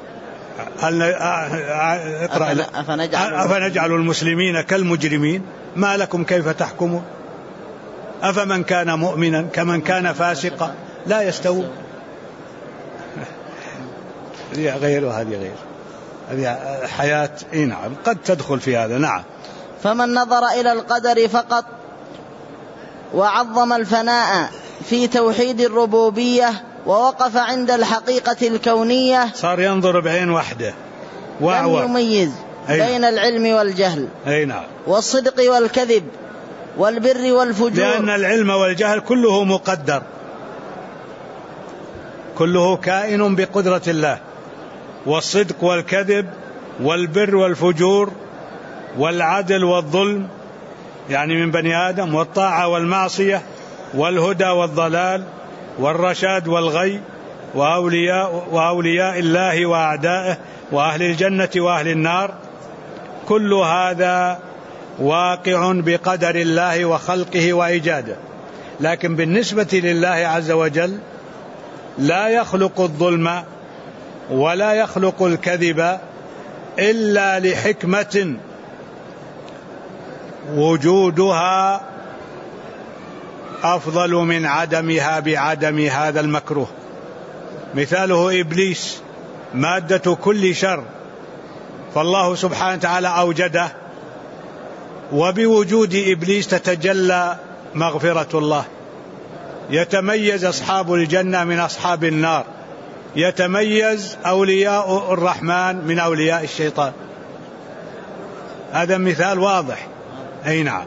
أفنجعل المسلمين كالمجرمين ما لكم كيف تحكمون أفمن كان مؤمنا كمن كان فاسقا لا يستوون. هذه غير وهذه غير، هذه حياة. نعم قد تدخل في هذا. نعم. فمن نظر إلى القدر فقط وعظم الفناء في توحيد الربوبية ووقف عند الحقيقة الكونية صار ينظر بعين واحدة لم يميز بين العلم والجهل. نعم. والصدق والكذب والبر والفجور، لأن العلم والجهل كله مقدر، كله كائن بقدرة الله. والصدق والكذب والبر والفجور والعدل والظلم يعني من بني آدم، والطاعة والمعصية والهدى والضلال والرشاد والغي وأولياء الله وأعدائه وأهل الجنة وأهل النار، كل هذا واقع بقدر الله وخلقه وإيجاده. لكن بالنسبة لله عز وجل لا يخلق الظلم ولا يخلق الكذب إلا لحكمة وجودها أفضل من عدمها بعدم هذا المكروه. مثاله إبليس مادة كل شر، فالله سبحانه وتعالى أوجده، وبوجود إبليس تتجلى مغفرة الله. يتميز أصحاب الجنة من أصحاب النار، يتميز أولياء الرحمن من أولياء الشيطان. هذا مثال واضح. نعم.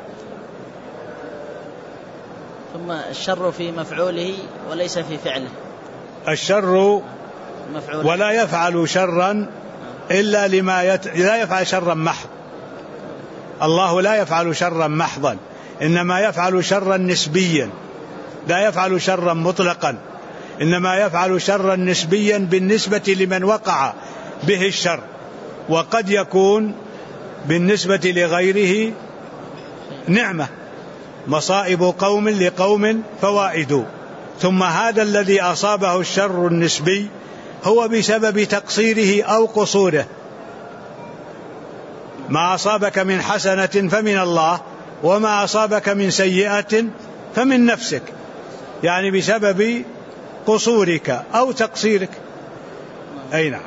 ثم الشر في مفعوله وليس في فعله. الشر مفعوله. ولا يفعل شرا إلا لا يفعل شرا محض. الله لا يفعل شرا محضا، إنما يفعل شرا نسبيا، لا يفعل شرا مطلقا، إنما يفعل شرا نسبيا بالنسبة لمن وقع به الشر، وقد يكون بالنسبة لغيره نعمة. مصائب قوم لقوم فوائد. ثم هذا الذي أصابه الشر النسبي هو بسبب تقصيره أو قصوره. ما أصابك من حسنة فمن الله، وما أصابك من سيئة فمن نفسك، يعني بسبب قصورك أو تقصيرك. نعم.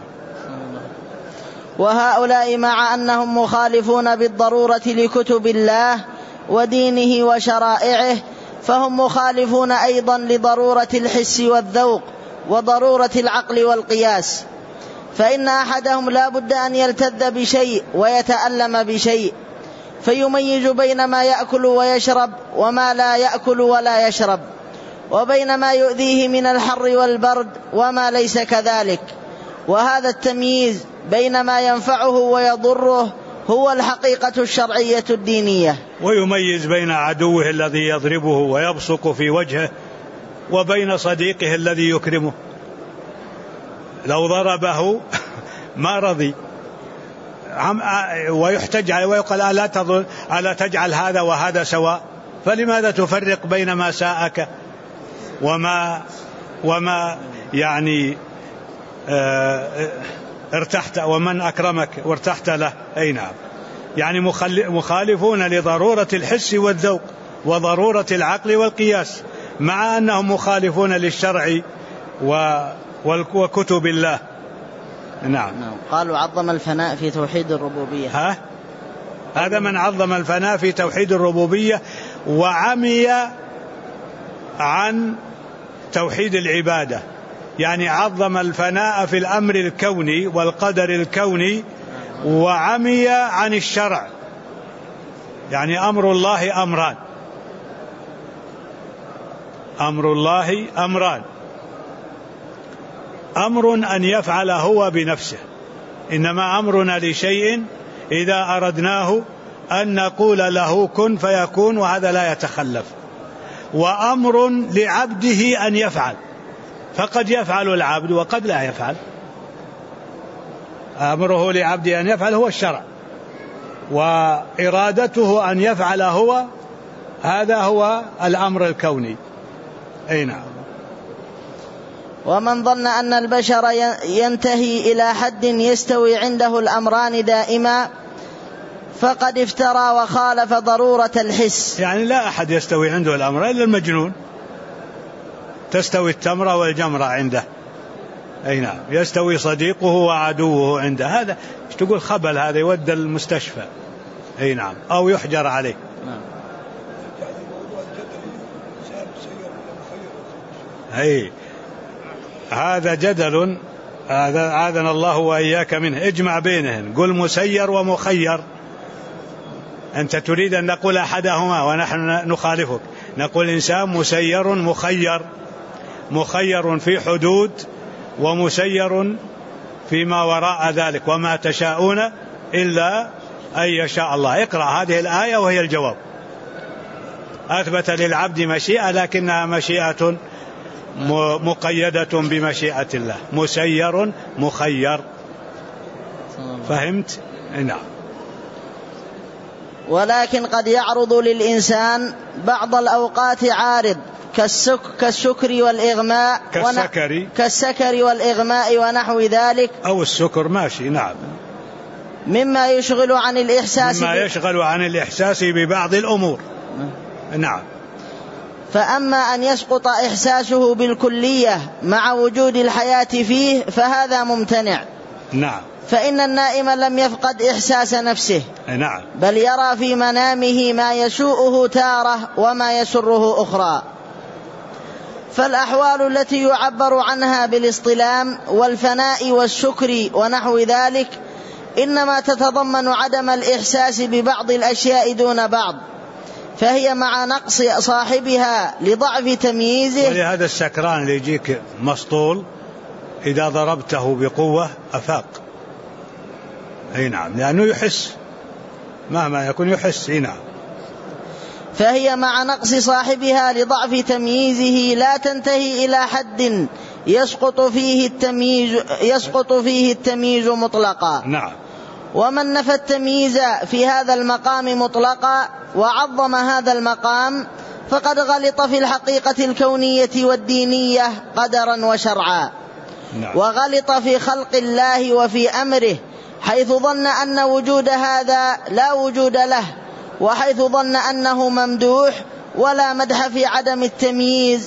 وهؤلاء مع أنهم مخالفون بالضرورة لكتب الله ودينه وشرائعه، فهم مخالفون أيضا لضرورة الحس والذوق وضرورة العقل والقياس. فإن أحدهم لا بد أن يلتذ بشيء ويتألم بشيء، فيميز بين ما يأكل ويشرب وما لا يأكل ولا يشرب، وبين ما يؤذيه من الحر والبرد وما ليس كذلك. وهذا التمييز بين ما ينفعه ويضره هو الحقيقة الشرعية الدينية. ويميز بين عدوه الذي يضربه ويبصق في وجهه وبين صديقه الذي يكرمه. لو ضربه ما رضي ويحتج عليه ويقال ألا تجعل هذا وهذا سواء، فلماذا تفرق بين ما ساءك وما يعني ارتحت ومن أكرمك وارتحت له. نعم. يعني مخالفون لضرورة الحس والذوق وضرورة العقل والقياس، مع أنهم مخالفون للشرع وكتب الله. نعم. قالوا عظم الفناء في توحيد الربوبية. هذا من عظم الفناء في توحيد الربوبية وعمي عن توحيد العبادة، يعني عظم الفناء في الأمر الكوني والقدر الكوني وعمي عن الشرع. يعني أمر الله أمران، أمر الله أمران: أمر أن يفعل هو بنفسه، إنما أمرنا لشيء إذا أردناه أن نقول له كن فيكون، وهذا لا يتخلف. وأمر لعبده أن يفعل، فقد يفعل العبد وقد لا يفعل. أمره لعبده أن يفعل هو الشرع، وإرادته أن يفعل هو، هذا هو الأمر الكوني. أي نعم. ومن ظن أن البشر ينتهي إلى حد يستوي عنده الأمران دائما فقد افترى وخالف ضرورة الحس. يعني لا أحد يستوي عنده الأمر إلا المجنون، تستوي التمرة والجمرة عنده. أي نعم. يستوي صديقه وعدوه عنده. هذا تقول خبل، هذا يودى المستشفى. أي نعم. أو يحجر عليه. أي هذا جدل، هذا عاذنا الله وإياك منه. اجمع بينهم، قل مسير ومخير. أنت تريد أن نقول أحدهما ونحن نخالفك، نقول إنسان مسير مخير، مخير في حدود ومسير فيما وراء ذلك، وما تشاءون إلا أن يشاء الله. اقرأ هذه الآية وهي الجواب. أثبت للعبد مشيئة لكنها مشيئة مقيدة بمشيئة الله، مسير مخير. فهمت؟ نعم. ولكن قد يعرض للإنسان بعض الأوقات عارض كالسكر والإغماء كالسكر والإغماء ونحو ذلك، أو السكر ماشي. نعم. مما يشغل عن الإحساس ببعض الأمور. نعم. فأما أن يسقط إحساسه بالكلية مع وجود الحياة فيه فهذا ممتنع. نعم. فإن النائم لم يفقد إحساس نفسه. نعم. بل يرى في منامه ما يسوءه تارة وما يسره أخرى. فالأحوال التي يعبر عنها بالاصطلام والفناء والسكر ونحو ذلك إنما تتضمن عدم الإحساس ببعض الأشياء دون بعض، فهي مع نقص صاحبها لضعف تمييزه. ولهذا السكران اللي يجيك مسطول إذا ضربته بقوة أفاق. أي نعم، لأنه يحس، مهما يكون يحس. نعم. فهي مع نقص صاحبها لضعف تمييزه لا تنتهي إلى حد يسقط فيه التمييز مطلقا. نعم. ومن نفى التمييز في هذا المقام مطلقا وعظم هذا المقام فقد غلط في الحقيقة الكونية والدينية قدرا وشرعا. نعم. وغلط في خلق الله وفي أمره، حيث ظن أن وجود هذا لا وجود له، وحيث ظن أنه ممدوح ولا مدح في عدم التمييز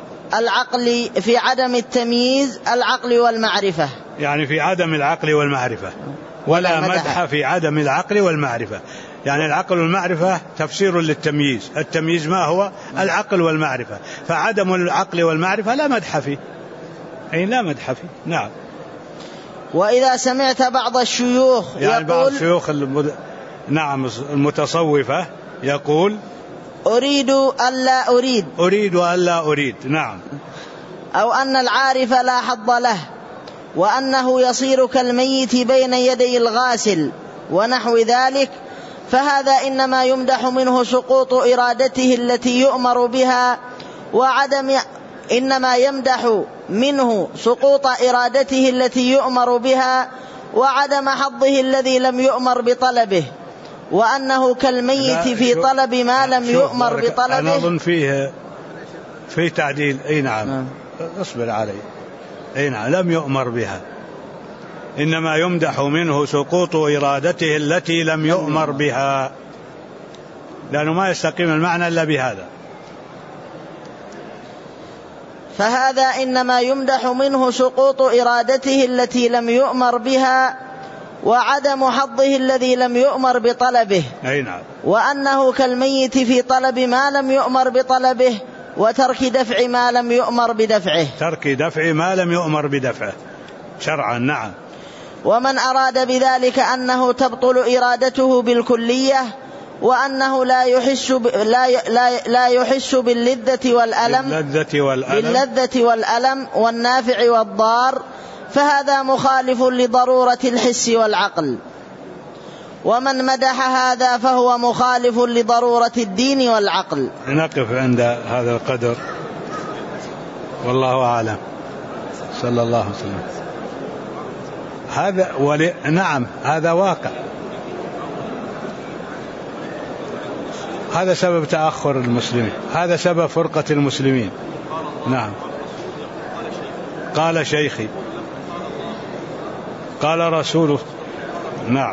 العقل والمعرفة. يعني في عدم العقل والمعرفة، ولا مدح في عدم العقل والمعرفة. يعني العقل والمعرفة تفسير للتمييز. التمييز ما هو؟ العقل والمعرفة. فعدم العقل والمعرفة لا مدح فيه، أي لا مدح فيه. نعم. وإذا سمعت بعض الشيوخ يعني بعض الشيوخ نعم المتصوفة يقول أريد ألا أريد. نعم. أو أن العارف لا حظ له، وأنه يصير كالميت بين يدي الغاسل ونحو ذلك، فهذا إنما يمدح منه سقوط إرادته التي يؤمر بها وعدم حظه الذي لم يؤمر بطلبه، وأنه كالميت في طلب ما لم يؤمر بطلبه. أنا أظن فيه تعديل. أي نعم. اصبر علي. أي نعم. لم يؤمر بها، إنما يمدح منه سقوط إرادته التي لم يؤمر بها، لأنه ما يستقيم المعنى إلا بهذا. فهذا إنما يمدح منه سقوط إرادته التي لم يؤمر بها وعدم حظه الذي لم يؤمر بطلبه. وأنه كالميت في طلب ما لم يؤمر بطلبه وترك دفع ما لم يؤمر بدفعه. ترك دفع ما لم يؤمر بدفعه شرعا. نعم. ومن أراد بذلك أنه تبطل إرادته بالكلية وأنه لا يحس باللذة والألم والنافع والضار، فهذا مخالف لضرورة الحس والعقل. ومن مدح هذا فهو مخالف لضرورة الدين والعقل. نقف عند هذا القدر، والله أعلم. صلى الله عليه وسلم. نعم هذا واقع، هذا سبب تأخر المسلمين، هذا سبب فرقة المسلمين. نعم. قال شيخي، قال رسوله. نعم.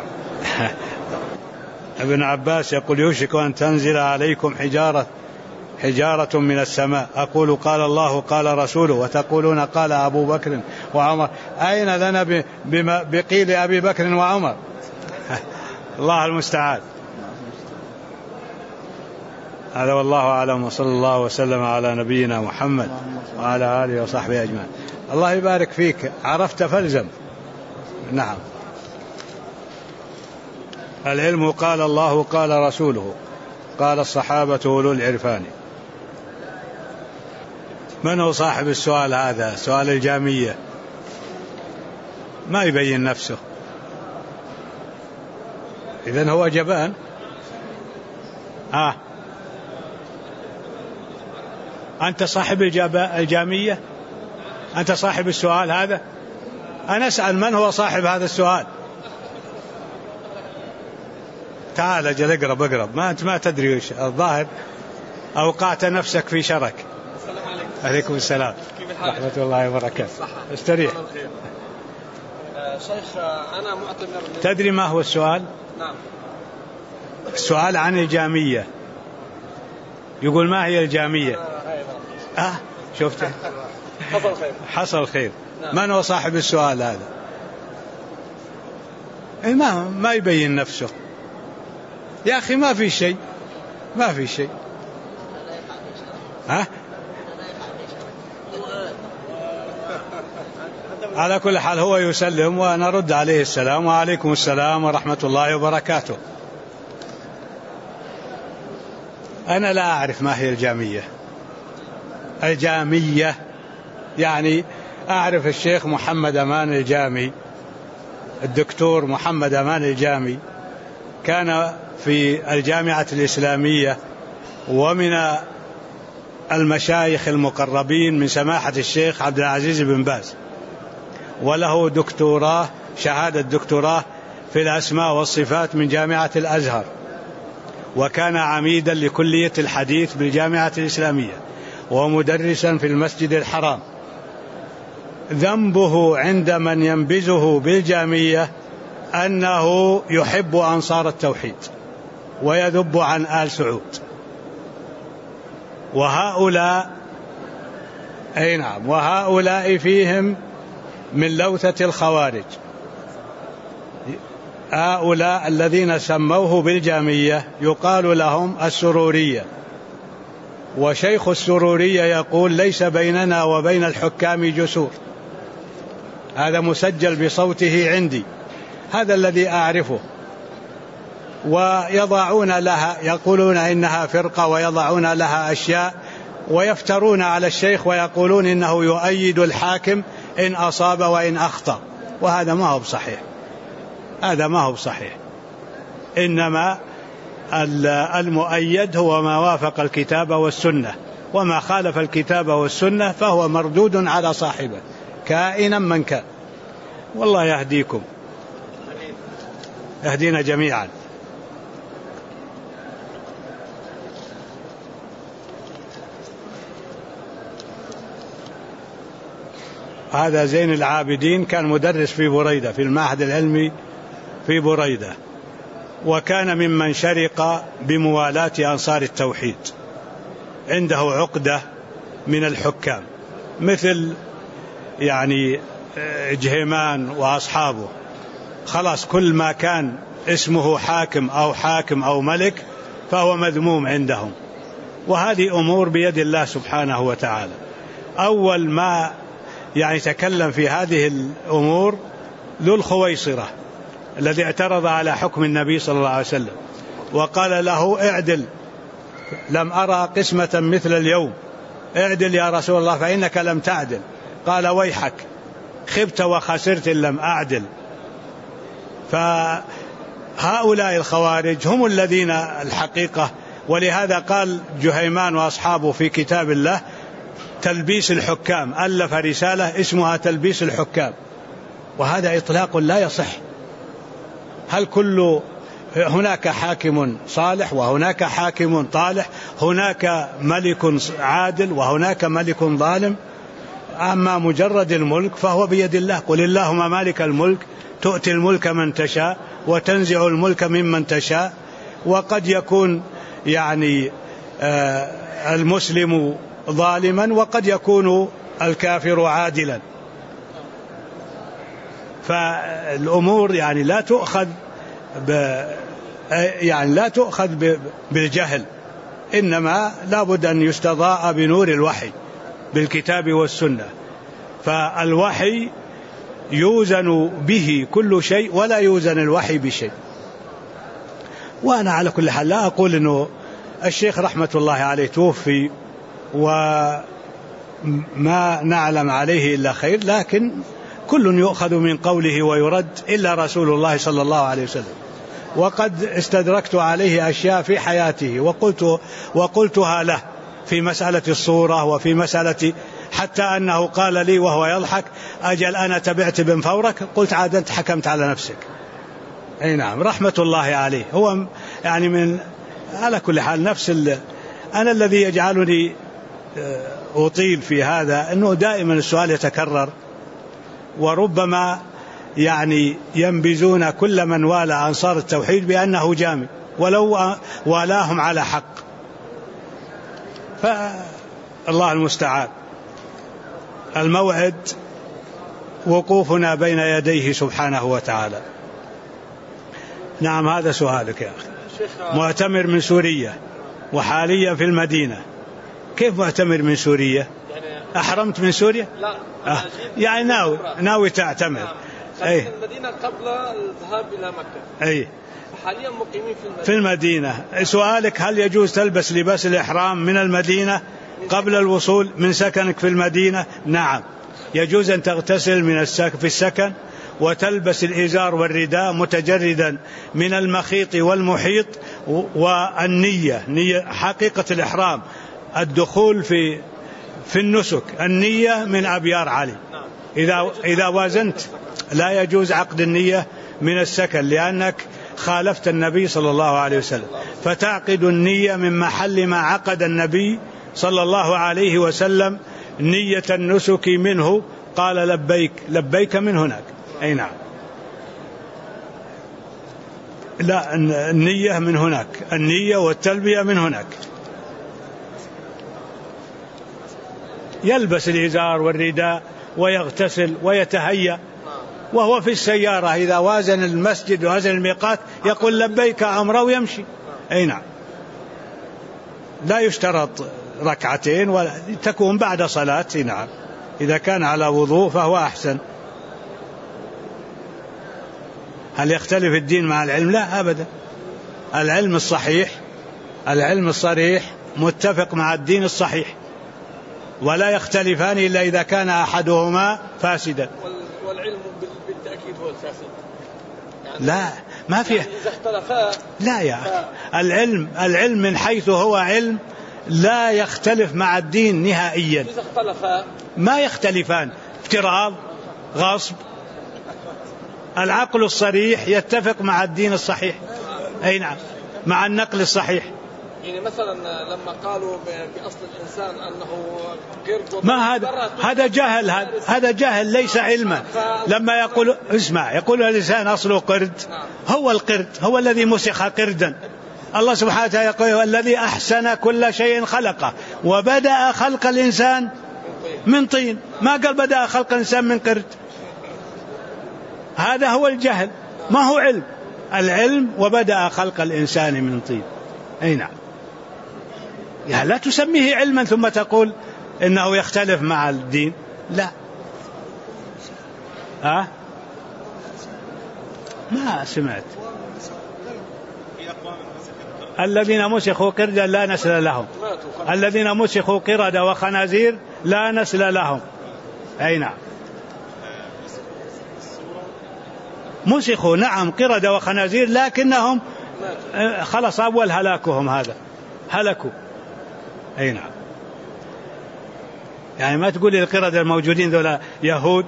ابن عباس يقول يوشك أن تنزل عليكم حجارة من السماء، أقول قال الله قال رسوله وتقولون قال أبو بكر وعمر، أين لنا بقيل أبي بكر وعمر؟ الله المستعان. هذا والله أعلم، وصلى الله وسلم على نبينا محمد وعلى آله وصحبه أجمعين. الله يبارك فيك، عرفت فالزم. نعم. العلم قال الله قال رسوله قال الصحابة أولو العرفان. من هو صاحب السؤال هذا؟ سؤال الجامية، ما يبين نفسه، إذن هو جبان. أنت صاحب الجامية؟ أنت صاحب السؤال هذا؟ أنا أسأل من هو صاحب هذا السؤال؟ تعال أجل اقرب. ما أنت ما تدري وش الظاهر، أوقعت نفسك في شرك. السلام عليكم. عليكم السلام ورحمة الله وبركاته. استريح. شيخ أنا معتمر. تدري ما هو السؤال؟ نعم. السؤال عن الجامية، يقول ما هي الجامية؟ شفته؟ حصل خير. نعم. من هو صاحب السؤال هذا؟ ما يبين نفسه يا أخي، ما في شيء. على كل حال هو يسلم ونرد عليه السلام، وعليكم السلام ورحمة الله وبركاته. أنا لا أعرف ما هي الجامية يعني أعرف الشيخ محمد أمان الجامي، الدكتور محمد أمان الجامي كان في الجامعة الإسلامية ومن المشايخ المقربين من سماحة الشيخ عبد العزيز بن باز، وله دكتوراه، شهادة دكتوراه في الأسماء والصفات من جامعة الأزهر، وكان عميدا لكلية الحديث بالجامعة الإسلامية ومدرسا في المسجد الحرام. ذنبه عند من ينبذه بالجامية أنه يحب أنصار التوحيد ويذب عن آل سعود، وهؤلاء فيهم من لوثة الخوارج. هؤلاء الذين سموه بالجامية يقال لهم السرورية، وشيخ السرورية يقول ليس بيننا وبين الحكام جسور. هذا مسجل بصوته عندي، هذا الذي أعرفه. ويضعون لها، يقولون إنها فرقة ويضعون لها أشياء، ويفترون على الشيخ ويقولون إنه يؤيد الحاكم إن أصاب وإن أخطأ، وهذا ما هو بصحيح. إنما المؤيد هو ما وافق الكتاب والسنة، وما خالف الكتاب والسنة فهو مردود على صاحبه كائنا من كان. والله يهديكم، يهدينا جميعا. هذا زين العابدين كان مدرس في بريدة، في المعهد العلمي في بريدة، وكان ممن شرق بموالاة أنصار التوحيد، عنده عقدة من الحكام مثل يعني جهيمان وأصحابه، خلاص كل ما كان اسمه حاكم أو ملك فهو مذموم عندهم. وهذه أمور بيد الله سبحانه وتعالى. أول ما يعني تكلم في هذه الأمور ذو الخويصرة الذي اعترض على حكم النبي صلى الله عليه وسلم وقال له اعدل، لم أرى قسمة مثل اليوم، اعدل يا رسول الله فإنك لم تعدل. قال ويحك، خبت وخسرت إن لم أعدل. فهؤلاء الخوارج هم الذين الحقيقة، ولهذا قال جهيمان وأصحابه في كتاب الله تلبيس الحكام، ألف رسالة اسمها تلبيس الحكام، وهذا إطلاق لا يصح. هل كل هناك حاكم صالح وهناك حاكم طالح، هناك ملك عادل وهناك ملك ظالم؟ أما مجرد الملك فهو بيد الله. قل اللهم مالك الملك تؤتي الملك من تشاء وتنزع الملك ممن تشاء. وقد يكون يعني المسلم ظالما وقد يكون الكافر عادلا. فالأمور يعني لا تؤخذ بالجهل، إنما لابد أن يستضاء بنور الوحي بالكتاب والسنة. فالوحي يوزن به كل شيء ولا يوزن الوحي بشيء. وأنا على كل حال لا أقول أنه الشيخ رحمة الله عليه توفي وما نعلم عليه إلا خير، لكن كل يؤخذ من قوله ويرد إلا رسول الله صلى الله عليه وسلم. وقد استدركت عليه أشياء في حياته وقلتها له في مسألة الصورة وفي مسألة، حتى أنه قال لي وهو يضحك أجل أنا تبعت بن فورك، قلت عاد أنت حكمت على نفسك. أي نعم، رحمة الله عليه. هو يعني من على كل حال أنا الذي يجعلني أطيل في هذا أنه دائما السؤال يتكرر، وربما يعني ينبذون كل من والى أنصار التوحيد بأنه جامع ولو والاهم على حق. فالله المستعان. الموعد وقوفنا بين يديه سبحانه وتعالى. نعم، هذا سؤالك يا أخي. معتمر من سوريا وحاليا في المدينة. كيف معتمر من سوريا؟ أحرمت من سوريا؟ لا يعني ناوي تعتمر. أي المدينة قبل الذهاب إلى مكة. أي حاليا مقيمين في المدينة. سؤالك هل يجوز تلبس لباس الإحرام من المدينة قبل الوصول من سكنك في المدينة؟ نعم، يجوز أن تغتسل في السكن وتلبس الإزار والرداء متجردا من المخيط والمحيط. والنية نية حقيقة الإحرام الدخول في النسك، النية من أبيار علي. إذا وازنت لا يجوز عقد النية من السكن لأنك خالفت النبي صلى الله عليه وسلم، فتعقد النية من محل ما عقد النبي صلى الله عليه وسلم نية النسك منه. قال لبيك من هناك. أي نعم، لا، النية من هناك، النية والتلبية من هناك. يلبس الإزار والرداء ويغتسل ويتهيأ وهو في السيارة، إذا وازن المسجد ووازن الميقات يقول لبيك عمره ويمشي. أي نعم، لا يشترط ركعتين ولا تكون بعد صلاة. نعم، إذا كان على وضوء فهو أحسن. هل يختلف الدين مع العلم؟ لا أبدا. العلم الصحيح، العلم الصريح متفق مع الدين الصحيح، ولا يختلفان إلا إذا كان أحدهما فاسدا. والعلم بالتأكيد هو الفاسد يعني. لا، ما فيه يعني إذا اختلفا. لا يا العلم من حيث هو علم لا يختلف مع الدين نهائيا. إذا اختلفا ما يختلفان، افتراض، غصب. العقل الصريح يتفق مع الدين الصحيح. أي نعم، مع النقل الصحيح. يعني مثلا لما قالوا بأصل الإنسان أنه قرد، ما هذا جهل ليس علما. لما يقول يقول الإنسان أصله قرد، هو القرد هو الذي مسخ قردا. الله سبحانه وتعالى يقول الذي أحسن كل شيء خلقه وبدأ خلق الإنسان من طين، ما قال بدأ خلق الإنسان من قرد. هذا هو الجهل، ما هو علم. العلم وبدأ خلق الإنسان من طين. أي نعم. يعني لا تسميه علما ثم تقول إنه يختلف مع الدين، لا. ما سمعت. الذين مسخوا قردا لا نسل لهم، الذين مسخوا قردة وخنازير لا نسل لهم. أي نعم. مسخوا نعم قردة وخنازير، لكنهم خلص أول هلاكهم، هذا هلكوا. أي نعم. يعني ما تقول لي القردة الموجودين ذولا يهود.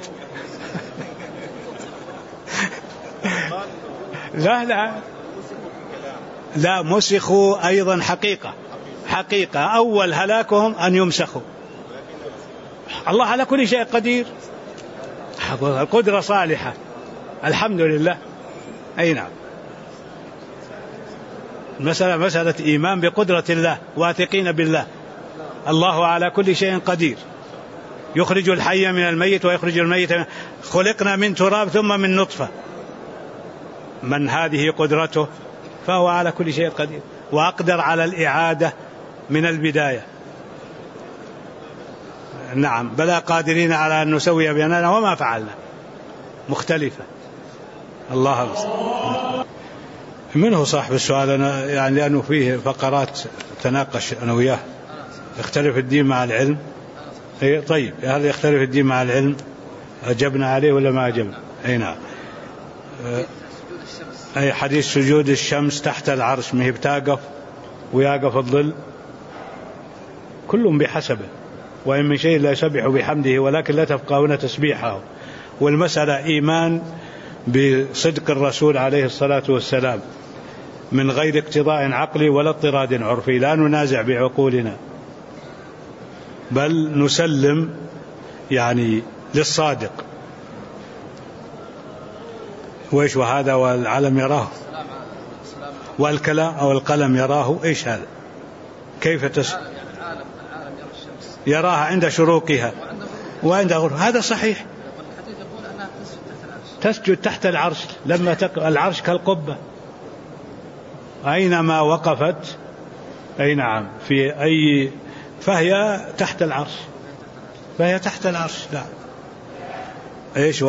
لا مسخوا أيضا حقيقة أول هلاكهم أن يمسخوا. الله على كل شيء قدير، القدرة صالحة الحمد لله. أي نعم. مسألة إيمان بقدرة الله، واثقين بالله. الله على كل شيء قدير، يخرج الحي من الميت ويخرج الميت خلقنا من تراب ثم من نطفة. من هذه قدرته، فهو على كل شيء قدير، وأقدر على الإعادة من البداية. نعم بلا قادرين على أن نسوي بيننا وما فعلنا، مختلفة. الله المستعان. من هو صاحب السؤال؟ أنا يعني لأنه فيه فقرات تناقش أنا وياه. يختلف الدين مع العلم؟ طيب هل يختلف الدين مع العلم؟ أجبنا عليه ولا ما أجبنا؟ أي نعم. أي حديث سجود الشمس تحت العرش، ما هي بتقف ويقف الظل، كل بحسبه، وإن من شيء لا يسبح بحمده ولكن لا تفقهون تسبيحه. والمسألة إيمان بصدق الرسول عليه الصلاة والسلام من غير اقتضاء عقلي ولا اضطراد عرفي، لا ننازع بعقولنا بل نسلم يعني للصادق. وإيش وهذا والعلم يراه والكلام أو القلم يراه، إيش هذا؟ كيف يراها عند شروقها وعند غروبها، هذا صحيح. تسجد تحت العرش، لما العرش كالقبة أينما وقفت. أي نعم. في أي فهي تحت العرش، فهي تحت العرش. لا إيش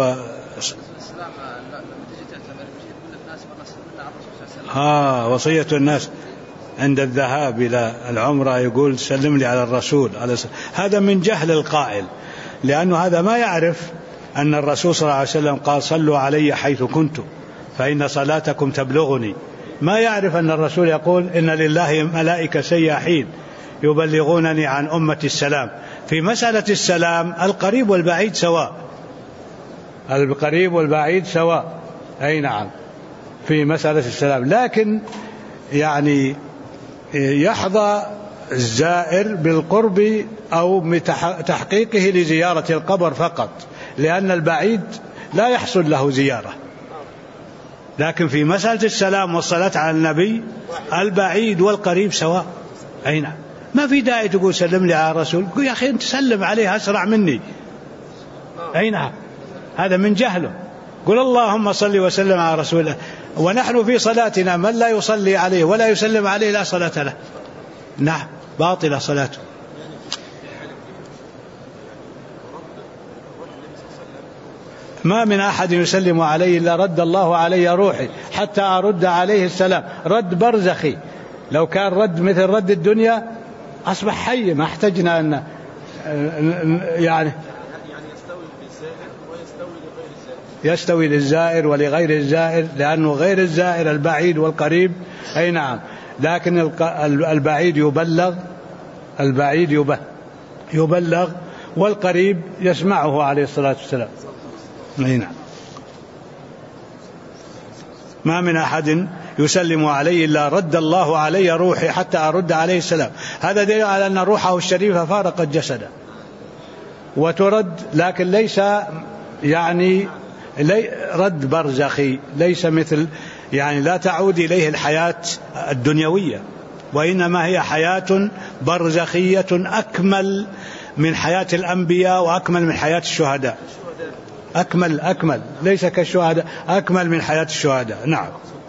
وصية الناس عند الذهاب إلى العمرة يقول سلم لي على الرسول عليه الصلاة. هذا من جهل القائل، لأنه هذا ما يعرف أن الرسول صلى الله عليه وسلم قال صلوا علي حيث كنتم فإن صلاتكم تبلغني. ما يعرف أن الرسول يقول إن لله ملائكة سياحين يبلغونني عن أمة السلام. في مسألة السلام القريب والبعيد سواء، القريب والبعيد سواء. أي نعم في مسألة السلام. لكن يعني يحظى الزائر بالقرب أو تحقيقه لزيارة القبر فقط، لأن البعيد لا يحصل له زيارة. لكن في مسألة السلام والصلاة على النبي البعيد والقريب سواء. أي نعم. ما في داعي تقول سلم لي على الرسول، قل يا أخي أنت سلم عليه أسرع مني. أي نعم. هذا من جهله. قل اللهم صل وسلم على رسوله، ونحن في صلاتنا من لا يصلي عليه ولا يسلم عليه لا صلاة له. نعم باطلة صلاته. ما من أحد يسلم عليه إلا رد الله علي روحي حتى أرد عليه السلام. رد برزخي، لو كان رد مثل رد الدنيا أصبح حي، ما احتجنا أن يعني يستوي للزائر ولغير الزائر، لأنه غير الزائر البعيد والقريب. أي نعم. لكن البعيد يبلغ، البعيد يبلغ والقريب يسمعه عليه الصلاة والسلام. أي نعم. ما من أحد يسلم عليه إلا رد الله علي روحي حتى أرد عليه السلام. هذا دليل على أن روحه الشريفة فارقت جسده وترد، لكن ليس يعني رد برزخي، ليس مثل يعني لا تعود إليه الحياة الدنيوية، وإنما هي حياة برزخية أكمل من حياة الأنبياء وأكمل من حياة الشهداء. أكمل ليس كالشهداء، أكمل من حياة الشهداء. نعم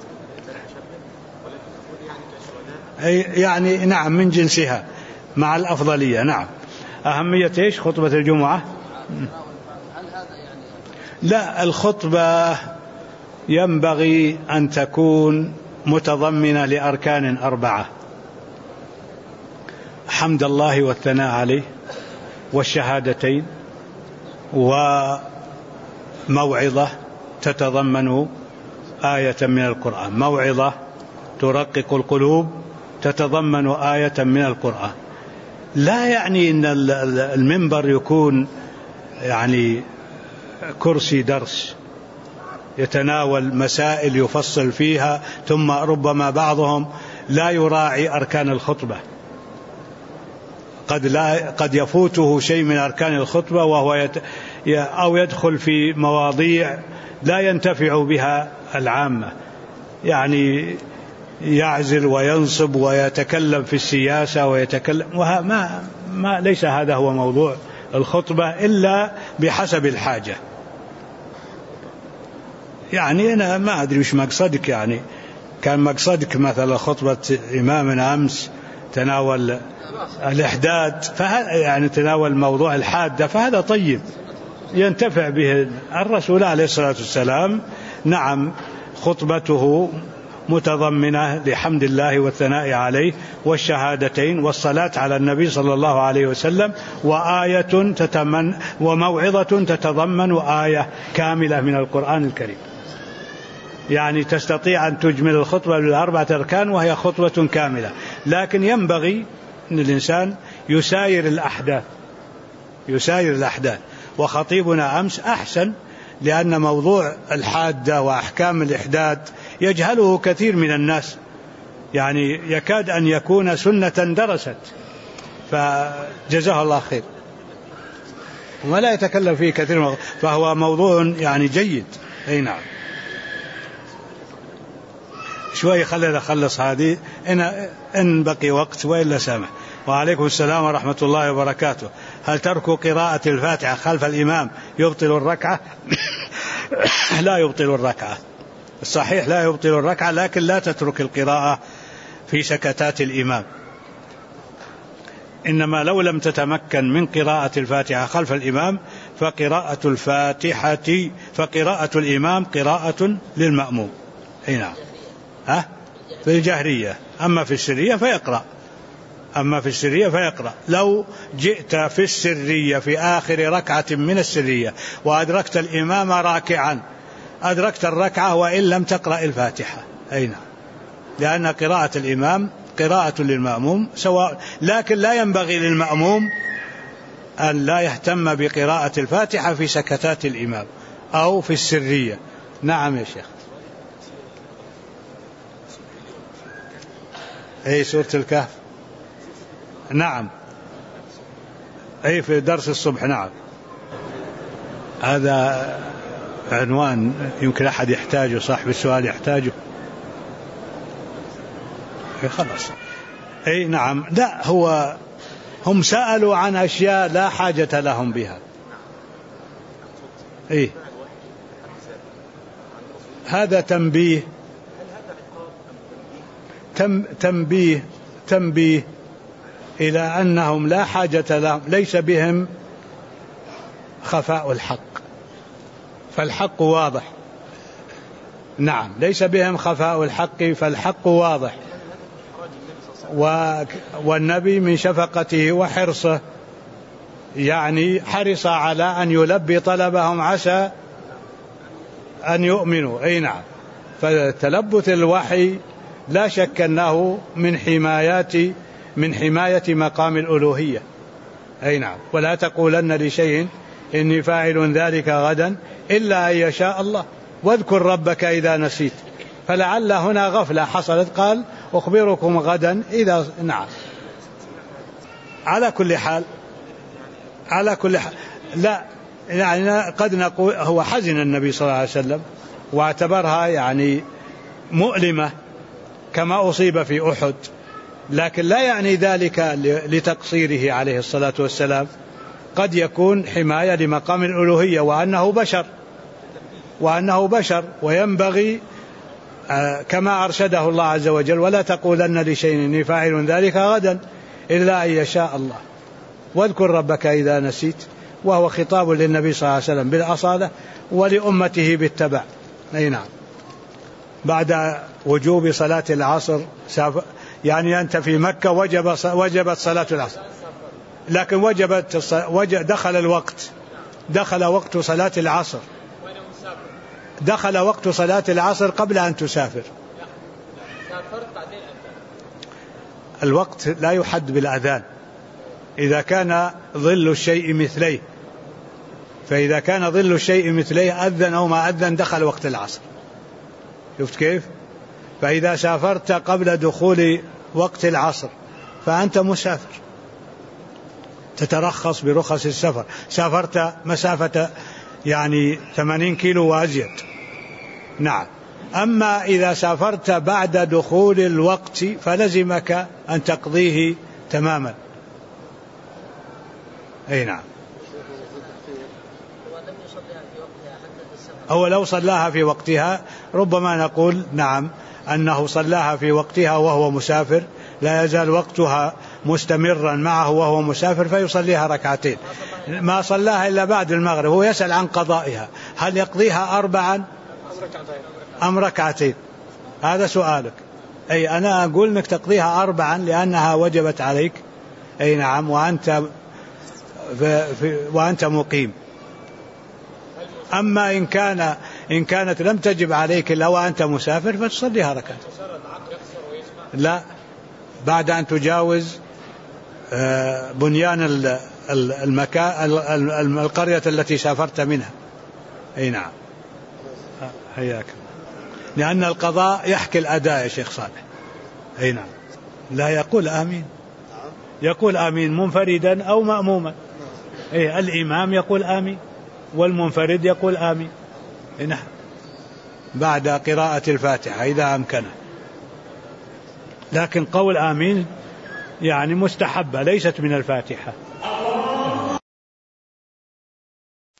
يعني نعم من جنسها مع الأفضلية. نعم. أهمية إيش خطبة الجمعة؟ لا، الخطبة ينبغي أن تكون متضمنة لأركان 4: حمد الله والثناء عليه، والشهادتين، وموعظة تتضمن آية من القرآن، موعظة ترقق القلوب تتضمن آية من القرآن. لا يعني أن المنبر يكون يعني كرسي درس يتناول مسائل يفصل فيها، ثم ربما بعضهم لا يراعي أركان الخطبة، قد يفوته شيء من أركان الخطبة وهو أو يدخل في مواضيع لا ينتفع بها العامة، يعني يعزل وينصب ويتكلم في السياسة ويتكلم، ما ليس هذا هو موضوع الخطبة إلا بحسب الحاجة. يعني أنا ما أدري وش مقصدك، يعني كان مقصدك مثلا خطبة إمامنا أمس تناول الإحداد، يعني تناول موضوع الحادة، فهذا طيب ينتفع به الرسول عليه الصلاة والسلام. نعم خطبته متضمنة لحمد الله والثناء عليه والشهادتين والصلاة على النبي صلى الله عليه وسلم، وموعظة تتضمن آية كاملة من القرآن الكريم. يعني تستطيع أن تجمل الخطبة ل4 أركان وهي خطبة كاملة، لكن ينبغي أن الإنسان يساير الأحداث. وخطيبنا أمس أحسن، لأن موضوع الحادة وأحكام الإحداد يجهله كثير من الناس، يعني يكاد أن يكون سنة درست، فجزاه الله خير، ولا يتكلم فيه كثير، فهو موضوع يعني جيد. أي نعم. شوي خلينا نخلص هذه إن بقي وقت وإلا سامح. وعليكم السلام ورحمة الله وبركاته. هل ترك قراءة الفاتحة خلف الإمام يبطل الركعة؟ لا يبطل الركعة، الصحيح لا يبطل الركعة، لكن لا تترك القراءة في سكتات الإمام. إنما لو لم تتمكن من قراءة الفاتحة خلف الإمام فقراءة الإمام قراءة للمأموم. أي نعم. في الجهرية، أما في السرية فيقرأ. لو جئت في السرية في آخر ركعة من السرية وأدركت الإمام راكعا أدركت الركعة وإن لم تقرأ الفاتحة. أي نعم، لأن قراءة الإمام قراءة للمأموم سواء، لكن لا ينبغي للمأموم أن لا يهتم بقراءة الفاتحة في سكتات الإمام أو في السرية. نعم يا شيخ. أي سورة الكهف. نعم. أي في درس الصبح. نعم. هذا عنوان يمكن أحد يحتاجه، صاحب السؤال يحتاجه. خلاص. أي نعم. لا، هم سألوا عن أشياء لا حاجة لهم بها. إيه؟ هذا تنبيه إلى أنهم لا حاجة لهم، ليس بهم خفاء الحق، فالحق واضح. نعم، ليس بهم خفاء الحق فالحق واضح. والنبي من شفقته وحرصه يعني حرص على أن يلبي طلبهم عسى أن يؤمنوا. أي نعم. فتلبث الوحي لا شك أنه من حماية مقام الألوهية. أي نعم. ولا تقولن لشيء إني فاعل ذلك غدا إلا أن يشاء الله، واذكر ربك إذا نسيت. فلعل هنا غفلة حصلت، قال أخبركم غدا إذا. نعم. على كل حال لا، يعني قد نقول هو حزن النبي صلى الله عليه وسلم واعتبرها يعني مؤلمة كما أصيب في أحد، لكن لا يعني ذلك لتقصيره عليه الصلاة والسلام قد يكون حماية لمقام الألوهية وأنه بشر وينبغي كما أرشده الله عز وجل: ولا تقولن لشيء إني فاعل ذلك غدا إلا أن يشاء الله، واذكر ربك إذا نسيت، وهو خطاب للنبي صلى الله عليه وسلم بالأصالة ولأمته بالتبع. أي نعم. بعد وجوب صلاة العصر، يعني أنت في مكة وجبت صلاة العصر، لكن دخل الوقت، دخل وقت صلاة العصر، دخل وقت صلاة العصر قبل أن تسافر. الوقت لا يحد بالأذان إذا كان ظل الشيء مثليه، فإذا كان ظل الشيء مثليه أذن أو ما أذن دخل وقت العصر. شفت كيف؟ فإذا سافرت قبل دخول وقت العصر فأنت مسافر، تترخص برخص السفر. سافرت مسافة يعني 80 كيلو وأزيد، نعم. أما إذا سافرت بعد دخول الوقت فلزمك أن تقضيه تماما. أي نعم. أو لو صلاها في وقتها ربما نقول نعم أنه صلاها في وقتها وهو مسافر، لا يزال وقتها مستمرا معه وهو مسافر، فيصليها ركعتين. ما صلاها إلا بعد المغرب، هو يسأل عن قضائها، هل يقضيها 4 أم ركعتين؟ هذا سؤالك. أي أنا أقول إنك تقضيها 4 لأنها وجبت عليك. أي نعم. وأنت مقيم. أما إن كانت لم تجب عليك إلا وأنت مسافر فتصليها ركعتين. لا، بعد أن تجاوز بنيان القرية التي سافرت منها. أي نعم. حياك. لأن القضاء يحكي الأداء يا شيخ صالح. أي نعم. لا يقول آمين، يقول آمين منفردا أو مأموما. أي الإمام يقول آمين والمنفرد يقول آمين. نعم. بعد قراءة الفاتحة إذا أمكنه. لكن قول آمين يعني مستحبة ليست من الفاتحة.